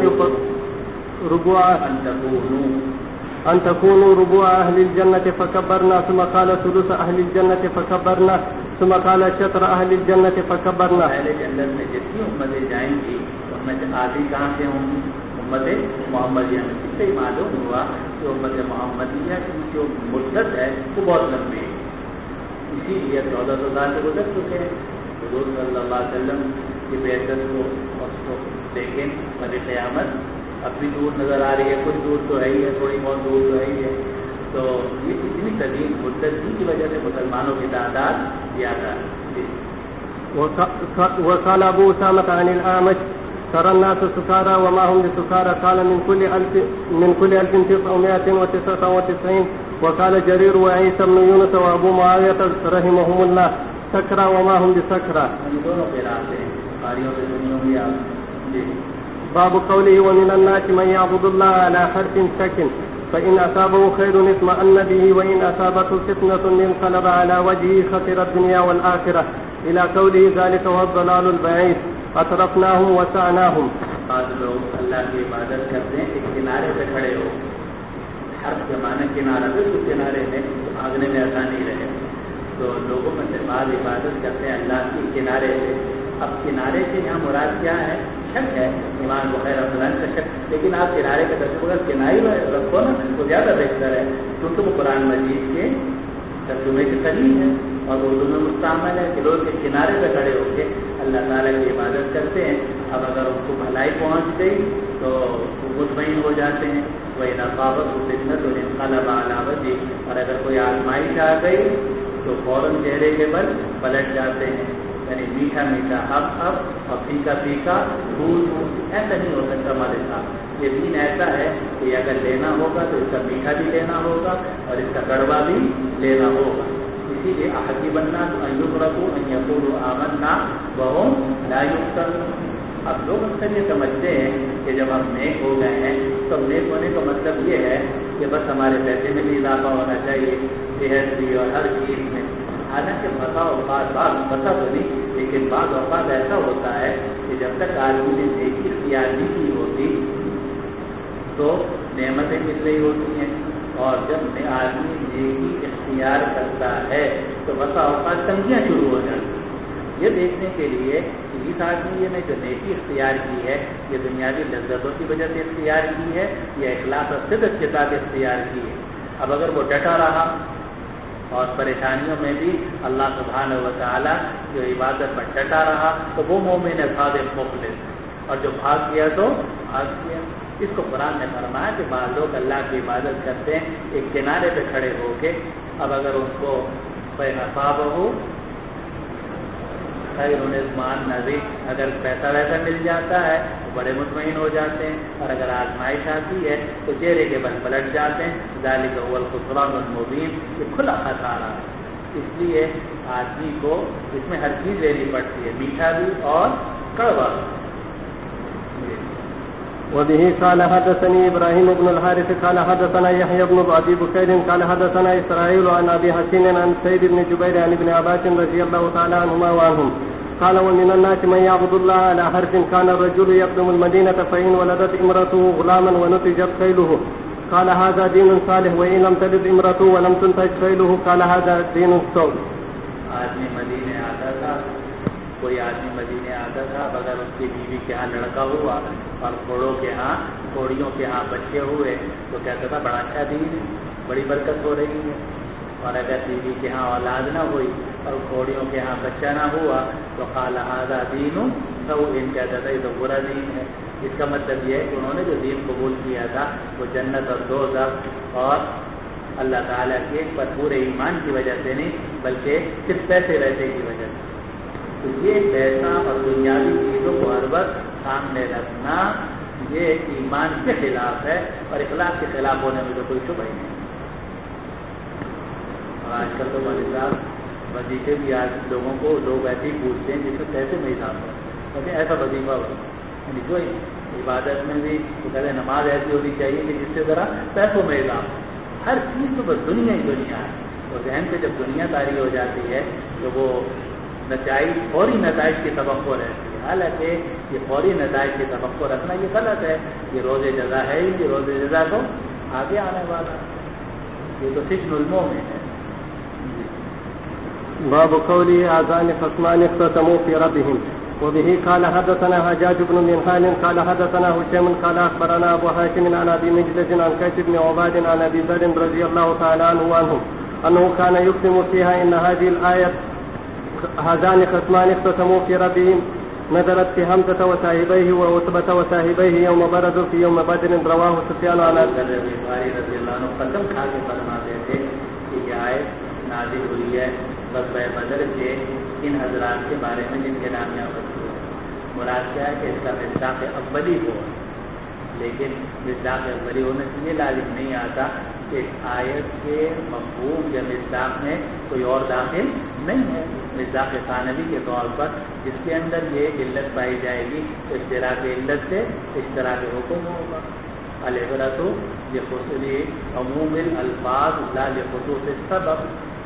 أن تكونوا ربوع أهل الجنة فكبرنا ثم قال ثلث أهل الجنة فكبرنا ثم قال شطر أهل الجنة فكبرنا. اہل جنت میں جتنی امتیں جائیں گی ان میں سے آدھی کہاں سے ہوں گی؟ امت محمدیہ میں. اس سے معلوم ہوا کہ امت محمدیہ کی جو مدت ہے وہ بہت لمبی ہے، اسی لیے 1400 سال سے گزر چکے ہیں. حضور صلی اللہ علیہ وسلم کی بعثت کو دیکھیں بڑی قیامت اب بھی دور نظر آ رہی ہے، کچھ دور تو ہے ہی ہے، تھوڑی بہت دور تو ہے ہی ہے. تو یہ اتنی طویل مدت کی وجہ سے مسلمانوں کی تعداد زیادہ ہے. وقال ابو اسامة عن الأعمش ترى الناس سكارى وما هم بسكارى قال من كل 1999 وقال جرير وعيسى بن يونس وابو معاوية رحمهم الله سكرى وما هم بسكرى. باب قوله ومن الناس من يعبد الله على حرف سكن فإن أصابه خير اطمأن به وإن أصابته فتنة انقلب على وجهه خسر الدنيا والآخرة إلى قوله ذلك هو الضلال البعيد اطرفناهم وسعناهم. بعض لوگ اللہ کی عبادت کرتے ہیں ایک کنارے پہ کھڑے ہو، حرف کے معنی کنارہ پہ، تو کنارے میں آگنے میں آسانی رہے. تو لوگوں میں سے بعض عبادت کرتے ہیں اللہ کی کنارے پہ. اب کنارے سے یہاں مراد کیا ہے؟ شک ہے. امام بخاری رحمۃ اللہ کا شک، لیکن آپ کنارے کا ترجمہ اگر کنارے میں رکھو نا تو زیادہ بہتر ہے، کیونکہ وہ قرآن مجید کے ترجمے کے قریب ہے اور اردو میں مستعمل ہے کہ لوگ کے کنارے پہ کھڑے ہو کے اللہ تعالیٰ کی عبادت کرتے ہیں. اب اگر ان کو بھلائی پہنچ گئی تو وہ مطمئن ہو جاتے ہیں. وہ نقابت فتنت اور انقلب علی وجہ، اور اگر کوئی آزمائش آ گئی تو فوراً چہرے کے بل پلٹ جاتے ہیں. یعنی میٹھا میٹھا اب اور پھیکا پھیکا دھول. ایسا نہیں ہو سکتا ہمارے ساتھ. یہ دین ایسا ہے کہ اگر لینا ہوگا تو اس کا میٹھا بھی لینا ہوگا اور اس کا کڑوا بھی لینا ہوگا. اسی لیے حسیب الناس ان یترکوا ان یقولوا آمنا وهم لا یفتنون. اب لوگ اکثر یہ سمجھتے ہیں کہ جب ہم نیک ہو گئے ہیں تو نیک ہونے کا مطلب یہ ہے کہ بس ہمارے پیسے میں بھی اضافہ ہونا چاہیے، صحت بھی اور ہر چیز میں. حالانکہ بسا اوقات بسا تو نہیں، لیکن بعض اوقات ایسا ہوتا ہے کہ جب تک آدمی نے نیکی اختیار نہیں کی ہوتی تو نعمتیں مل رہی ہوتی ہیں، اور جب آدمی نیکی اختیار کرتا ہے تو بسا اوقات تنگیاں شروع ہو جاتی ہیں. یہ دیکھنے کے لیے کہ اس آدمی نے جو نیکی اختیار کی ہے یہ دنیاوی لذتوں کی وجہ سے اختیار کی ہے یا اخلاص اور صدق کے ساتھ اختیار کی ہے. اب اگر وہ ڈٹا رہا اور پریشانیوں میں بھی اللہ سبحانہ و تعالیٰ جو عبادت پر ڈٹا رہا تو وہ مومن صادق مخلص، اور جو بھاگ گیا تو بھاگ گیا. اس کو قرآن نے فرمایا کہ بعض لوگ اللہ کی عبادت کرتے ہیں ایک کنارے پہ کھڑے ہو کے. اب اگر ان کو فَإِنْ خیر اطمئن نظیر، اگر پیسہ ویسا مل جاتا ہے تو بڑے مطمئن ہو جاتے ہیں، اور اگر آزمائش آتی ہے تو چہرے کے بل پلٹ جاتے ہیں. ذالک هو الخسران المبین، یہ کھلا خسارہ ہے. اس لیے آدمی کو اس میں ہر چیز لینی پڑتی ہے، میٹھا بھی اور کڑوا. وبه قال حدثني إبراهيم بن الحارث قال حدثنا يحيى بن أبي بكير قال حدثنا إسرائيل عن أبي حسين عن سيد بن جبير عن ابن عباس رضي الله تعالى عنهما وعنهم قال ومن الناس من يعبد الله على حرف كان الرجل يقدم المدينة فإن ولدت امرأته غلاما ونتجت خيله قال هذا دين صالح وإن لم تلد امرأته ولم تنتج خيله قال هذا دين سوء. آدمی مدینے آتا تھا، کوئی آدمی مدینے آتا تھا، اگر اس کی بیوی کے ہاں لڑکا ہوا اور گھوڑیوں کے ہاں بچے ہوئے تو کہتا تھا بڑا اچھا دین ہے، بڑی برکت ہو رہی ہے. اور اگر بیوی کے ہاں اولاد نہ ہوئی اور گھوڑیوں کے ہاں بچہ نہ ہوا تو قال هذا دین سوء، کہتا تھا یہ تو برا دین ہے. اس کا مطلب یہ ہے کہ انہوں نے جو دین قبول کیا تھا وہ جنت اور دوزخ اور اللہ تعالیٰ کے پر پورے ایمان کی وجہ سے نہیں بلکہ صرف پیسے ویسے کی وجہ سے. تو یہ پیسہ اور دنیاوی چیزوں کو ہر وقت سامنے رکھنا یہ ایمان کے خلاف ہے اور اخلاق کے خلاف ہونے میں تو کوئی شبہ ہی نہیں. اور آج کل تو مولوی صاحب وظیفے بھی آج لوگوں کو لوگ ایسے ہی پوچھتے ہیں جس میں پیسے میں حساب ہے، کہتے ہیں ایسا وظیفہ ہو یعنی جو عبادت میں بھی وہ کہتے ہیں نماز ایسی ہونی چاہیے کہ جس سے ذرا پیسوں میں حساب ہو. ہر چیز تو بس دنیا ہی دنیا ہے. اور ذہن پہ جب دنیا داری ہو جاتی ہے تو وہ نتائج فوری نتائج کی توقع رہتی ہے. حالانکہ یہ فوری نتائج کی توقع رکھنا یہ غلط ہے. یہ روز جزا ہے ہی، یہ روز جزا کو آگے آنے والا یہ تو سجن المومن ہے. باب قوله آذان خصمان اختصموا في ربهم. وبه قال حدثنا حجاج بن منهال قال حدثنا هشام قال أخبرنا أبو هاشم عن أبي مجلس عن قيس بن عباد عن أبي ذر رضي الله تعالى عنه وعنهم أنه كان يقسم فيها إن هذه الآية هذان خصمان اختصموا في ربهم نزلت في حمزة وصاحبيه وعتبة وصاحبيه يوم برزوا في يوم بدر. رواه سفيان عن رضی اللہ عنہ قسم کھا کے فرماتے تھے کہ یہ آیت نازل ہوئی ہے غزوہ بدر کے ان حضرات کے بارے میں جن کے نام یہاں پر مراد کیا ہے کہ اس کا مصداق اولی ہو، لیکن مصداق اولی ہونے سے یہ لازم نہیں آتا کہ اس آیت کے مفہوم یا مصداق میں کوئی اور داخل نہیں ہے. مصداق ثانوی کے طور پر جس کے اندر یہ علت پائی جائے گی تو اشتراک علت سے اشتراک حکم ہوگا. العبرۃ بخصوص عموم الالفاظ لا لخصوص السبب.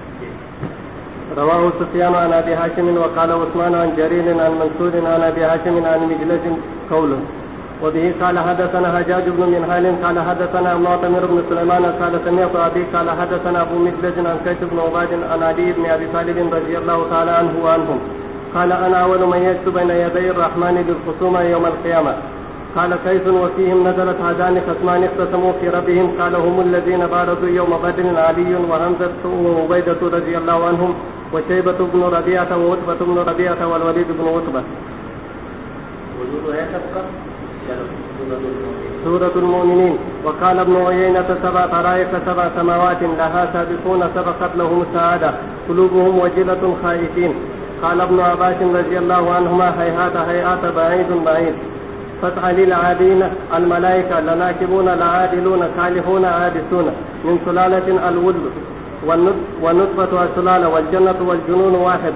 رواه سفيان عن أبي هاشم وقال عثمان عن جرير عن منصور عن أبي هاشم عن مجلس قوله. وبه قال حدثنا حجاج بن منهال قال حدثنا معتمر بن سليمان قال سمعت أبي قال حدثنا أبو مجلس عن قيس بن عباد عن علي بن أبي طالب رضي الله تعالى عنه وعنهم قال أنا أول من يكتب بين يدي الرحمن بالخصومة يوم القيامة. قال قيس وفيهم نزلت هذان خصمان اختصموا في ربهم قال هم الذين بارزوا يوم بدر علي وحمزة وعبيدة رضي الله عنهم وشيبة بن ربيعة وعتبة بن ربيعة والوليد بن عتبة. سورة المؤمنين. وقال ابن عيينة 7 طرائق 7 سماوات لها سابقون سبقت لهم السعادة قلوبهم وجلة خائفين. قال ابن عباس رضي الله عنهما هيهات هيهات بعيد بعيد. فتح للعادين الملائكة لناكبون لعادلون كالحون عادسون من سلالة الولد والنطفة والسلالة والجنة والجنون واحد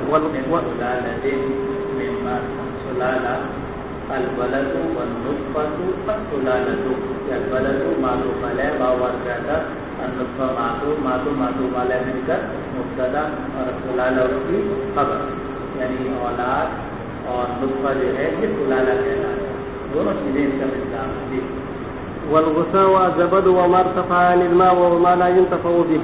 سلالة الولد والنطفة والسلالة. الولد معلوم علیہ باور کہتا، النطفة معلوم علیہ مل کر مبتدا اور سلالہ اس کی خبر یعنی اولاد اور نطفہ جو ہے یہ سلالہ کہلاتا ہے. دونوں چیزیں اس کا مقدار ہے. والغثاء والزبد وما ارتفع عن الماء وما لا ينتفع به.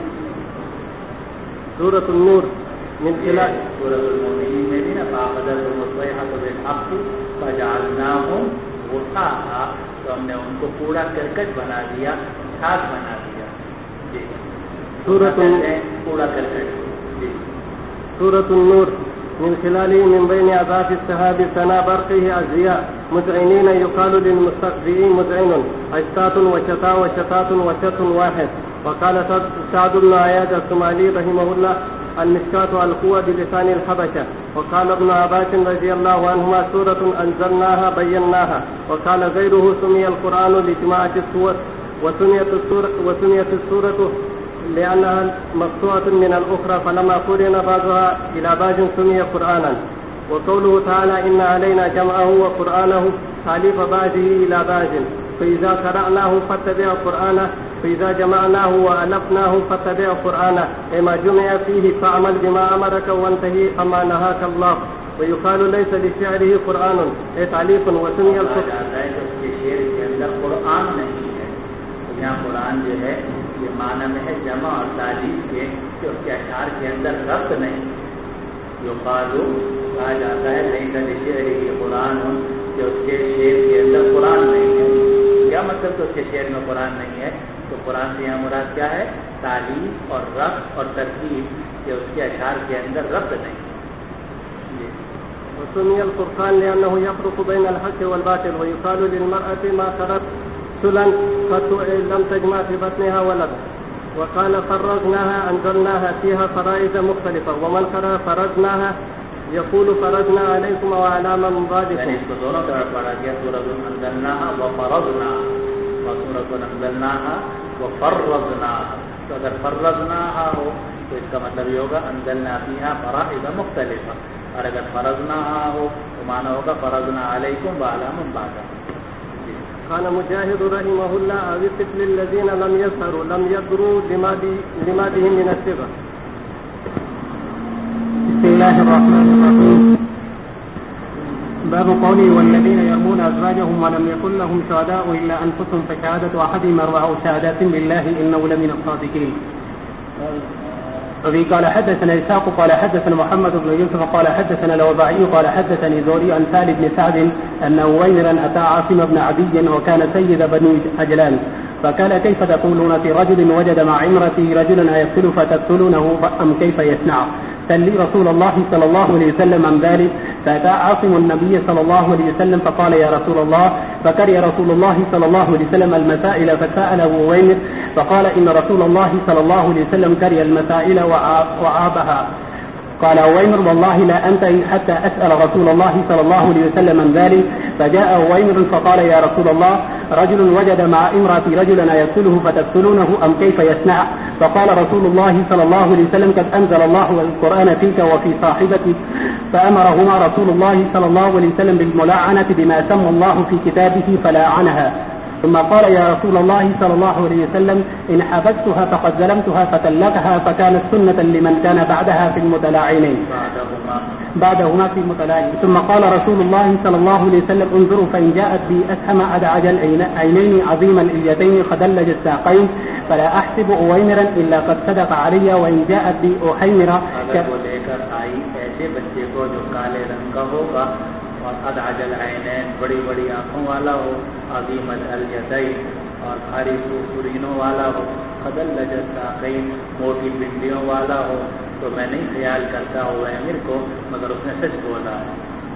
سورة النور من خلال سورة المؤمنین میں بھی نا فأخذتهم الصيحة بالحق فجعلناهم غثاء، تو ہم نے ان کو کوڑا کرکٹ بنا دیا، کھاد بنا دیا. جی سورة کوڑا کرکٹ. جی سورة النور من خلاله من بين أضعاف السحاب سنا برقه الضياء مذعنين يقال للمستقبئين مذعن أشتات وشتاء وشتات وشت واحد. وقال سعد بن عياض الصومالي رحمه الله المشكاة القوة بلسان الحبشة. وقال ابن عباس رضي الله عنهما سورة أنزلناها بيناها. وقال غيره سمي القرآن لجماعة السور وسميت السورة لأنها مقطوعة من الأخرى فلما قرن بعضها إلى بعض سمي قرآنا. وقوله تعالى إن علينا جمعه وقرآنه تأليف بعضه إلى بعض. فإذا قرأناه فاتبع قرآنه فإذا جمعناه وألفناه فاتبع قرآنه ما جمع فيه فاعمل بما أمرك وانتهي عما نهاك الله. ويقال ليس لشعره قرآن تعلیف وسمي شعر کے اندر قرآن نہیں ہے. یہاں قرآن جو ہے یہ معنی میں ہے جمع اور تعلیف کے کہ اس کے اشعار کے اندر ربط نہیں. یقال کہا جاتا ہے ليس لشعره قرآن کہ اس کے شعر کے اندر قرآن نہیں ہے. کیا مطلب کہ اس کے شعر میں قرآن نہیں ہے؟ تو قرآن سے یہاں مراد کیا ہے؟ تعلیف اور ربط اور ترتیب کہ اس کے اشعار کے اندر ربط نہیں. وسمي الفرقان لأنه يفرق بين الحق والباطل. ويقال للمرأة ما خرت سلا لم تجمع في بطنها ولد. وقال فرزناها أنزلناها فيها فرائض مختلفة. ومن قرأ فرزناها يقول فرزنا عليكم وعلى من بعدكم. یعنی اس کو دونوں طرح پڑھا گیا سورۃ انزلناها وفرضناها اور سورۃ انزلناها وفرضناها. تو اگر فرضناها ہو تو اس کا مطلب یہ ہوگا انزلنا فيها فرائض مختلفة. اور اگر فرضناها ہو تو معنی ہوگا فرضنا علیکم وعلی من بعدکم. قال مجاهد رحمه الله أو الطفل الذين لم يظهروا لم يدروا لما بهم من الصغر. بسم الله الرحمن الرحيم. باب قوله والذين يرمون أزواجهم ولم يكن لهم شهداء إلا أنفسهم فشهادة أحدهم أربع شهادات بالله إنه لمن الصادقين. وفي قال حدثنا إسحاق قال حدثنا محمد بن يوسف قال حدثنا الأوزاعي قال حدثني زهري عن سالم بن سعد أن أويمرا أتى عاصم بن عدي وكان سيد بني عجلان فقال كيف تقولون في رجل وجد مع امرته رجلا يقتل فتقتلونه أم كيف يصنع؟ سأل رسول الله صلى الله عليه وسلم عن ذلك فأتى عاصم النبي صلى الله عليه وسلم فقال يا رسول الله فكره رسول الله صلى الله عليه وسلم المسائل فسأله أويمر فقال إن رسول الله صلى الله عليه وسلم كره المسائل وعابها. قال أويمر والله لا أنتهي حتى أسأل رسول الله صلى الله عليه وسلم عن ذلك. فجاء أويمر فقال يا رسول الله رجل وجد مع امرأة رجلا يقتله فتقتلونه أم كيف يصنع؟ فقال رسول الله صلى الله عليه وسلم قد أنزل الله القرآن فيك وفي صاحبتك فأمرهما رسول الله صلى الله عليه وسلم بالملاعنة بما سمى الله في كتابه فلاعنها. ثم قال يا رسول الله صلى الله عليه وسلم إن حبستها فقد ظلمتها فطلقها فكانت سنة لمن كان بعدها في المتلاعنين بعدهما في المتلاعنين. ثم قال رسول الله صلى الله عليه وسلم انظروا فإن جاءت بي أسهم أدعج العينين عظيم الإليتين خدلج الساقين فلا أحسب أويمرا إلا قد صدق علي وإن جاءت بي أحيمرا. اگر وہ لے کر آئی ایسے بچے کو جو کالے رنگ کا ہوگا اور ادعج العینین بڑی بڑی آنکھوں والا ہو عظیم الیدین اور بھاری سرینوں والا ہو خدلج الساقین موٹی پنڈیوں والا ہو تو میں نہیں خیال کرتا اویمر کو مگر اس نے سچ بولا ہے.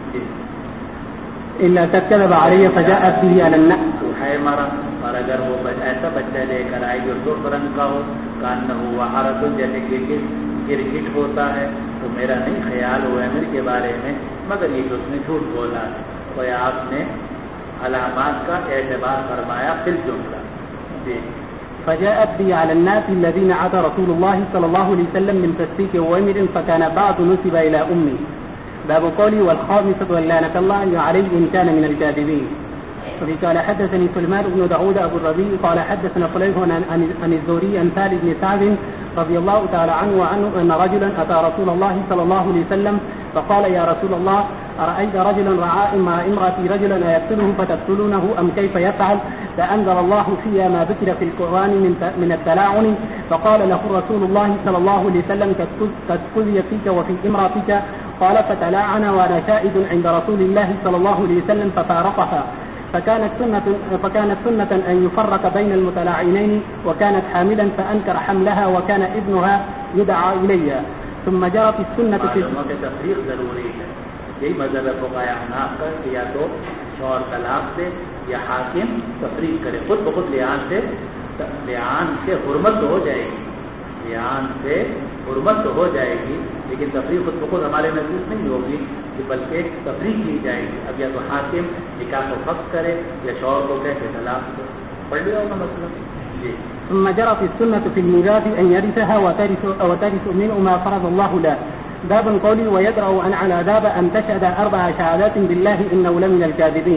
إلا تكذب علي فجاءت به على النأس. حیمرا اور اگر وہ ایسا بچہ لے کر آئی جو سرخ رنگ کا ہو کانہ وحرۃ جیسے گرگٹ ہوتا ہے تو میرا نہیں خیال اویمر کے بارے میں مگر یہ کہ اس نے جھوٹ بولا ہے. تو آپ نے علامات کا اعتبار فرمایا فی الجملہ. جی. فجاءت بي على الناس الذين عاد رسول الله صلى الله عليه وسلم من تسبيك أويمر فكان بعض نسب إلى أمي. باب قولي والخامسة أن لعنة الله عليه إن كان من الكاذبين. وفي قال حدثني سليمان بن داود أبو الربيع قال حدثنا فليح عن الزهري عن سالم بن سعد رضي الله تعالى عنه أن رجلا أتى رسول الله صلى الله عليه وسلم فقال يا رسول الله أرأيت رجلا رعى مع امرأتي رجلا يقتله فتقتلونه أم كيف يفعل؟ فأنزل الله فيها ما ذكر في القرآن من التلاعن. فقال له رسول الله صلى الله عليه وسلم قد قضي فيك وفي امرأتك. قال فتلاعن وأنا شاهد عند رسول الله صلى الله عليه وسلم ففارقها. فكانت سنة أن يفرق بين المتلاعنين وكانت حاملا فأنكر حملها وكان ابنها يدعى إلي. ثم جرت السنة في تفریق ضروری ہے. یہی مذہب فقہاء احناف کا کہ یا تو شوہر طلاق سے یا حاکم تفریق کرے. خود بخود لعان سے حرمت تو ہو جائے گی لعان سے حرمت تو ہو جائے گی لیکن تفریق خود بخود ہمارے نزدیک نہیں ہوگی کہ بلکہ تفریق کی جائے گی. اب یا تو حاکم نکاح کو فسخ کرے یا شوہر کو کہتے طلاق کو. پڑھ لیا ہوگا مسئلہ. جی. ثم جرت السنة في الميراث أن يرثها وترث منه ما فرض الله له. باب قولي ويدرأ عن العذاب أن تشهد 4 شهادات بالله إنه لمن الكاذبين.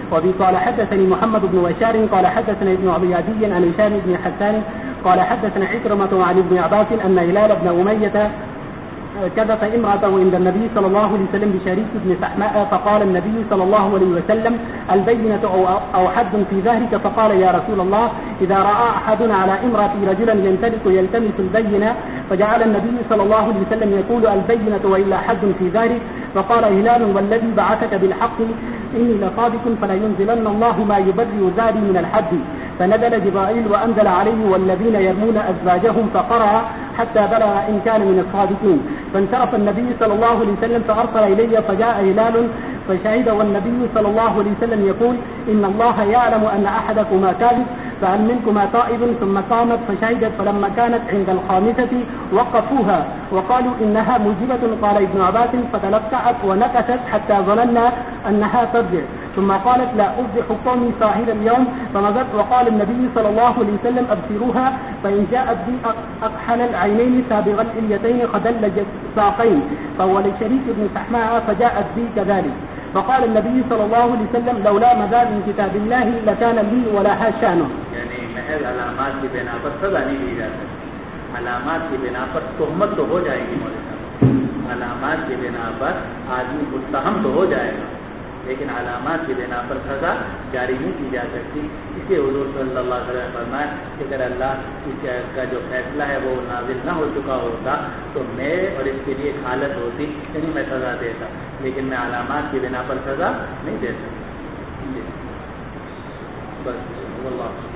وبي قال حدثني محمد بن بشار قال حدثنا ابن أبي عدي عن هشام بن حسان قال حدثنا عكرمة عن ابن عباس أن هلال بن أمية كذف امرأته عند النبي صلى الله عليه وسلم بشريك بن سحماء فقال النبي صلى الله عليه وسلم البينة أو حد في ذلك فقال يا رسول الله إذا رأى أحدنا على امرأة رجلا يلتمس البينة فجعل النبي صلى الله عليه وسلم يقول البينة وإلا حد في ذلك فقال هلال والذي بعثك بالحق إني لصادق فلا ينزلن الله ما يبرئ ذلك من الحد فنزل جبرائيل وأنزل عليه والذين يرمون أزواجهم فقرأ حتى بلغ إن كان من الصادقين فانصرف النبي صلى الله عليه وسلم فأرسل إلي فجاء هلال فشهد والنبي صلى الله عليه وسلم يقول إن الله يعلم أن أحدكما كاذب فهل منكما تائب ثم قامت فشهدت فلما كانت عند الخامسة وقفوها وقالوا إنها موجبة قال ابن عباس فتلقعت ونكست حتى ظننا أنها ترجع ثم قالت لا أفضح قومي ساحر اليوم فمضت وقال النبي صلى الله عليه وسلم أبصروها فإن جاءت بي أكحل العينين سابغ الإليتين خدل ساقين فهو لشريك بن سحماء فجاءت بي كذلك فقال النبي صلى الله عليه وسلم لولا مزال من كتاب الله لكان لي ولا شانه. یعنی محض علامات کی بنا پر سزا نہیں دی جا سکتی. علامات کی بنا پر تہمت تو ہو جائے گی مولوی صاحب, علامات کی بنا پر آدمی متہم تو ہو جائے گا لیکن علامات کی بنا پر سزا جاری نہیں کی جا سکتی. اس لیے حضور صلی اللہ علیہ وسلم فرمایا کہ اگر اللہ کا جو فیصلہ ہے وہ نازل نہ ہو چکا ہوتا تو میں اور اس کے لیے ایک حالت ہوتی یعنی میں سزا دیتا, لیکن میں علامات کی بنا پر سزا نہیں دے سکتا. بس اللہ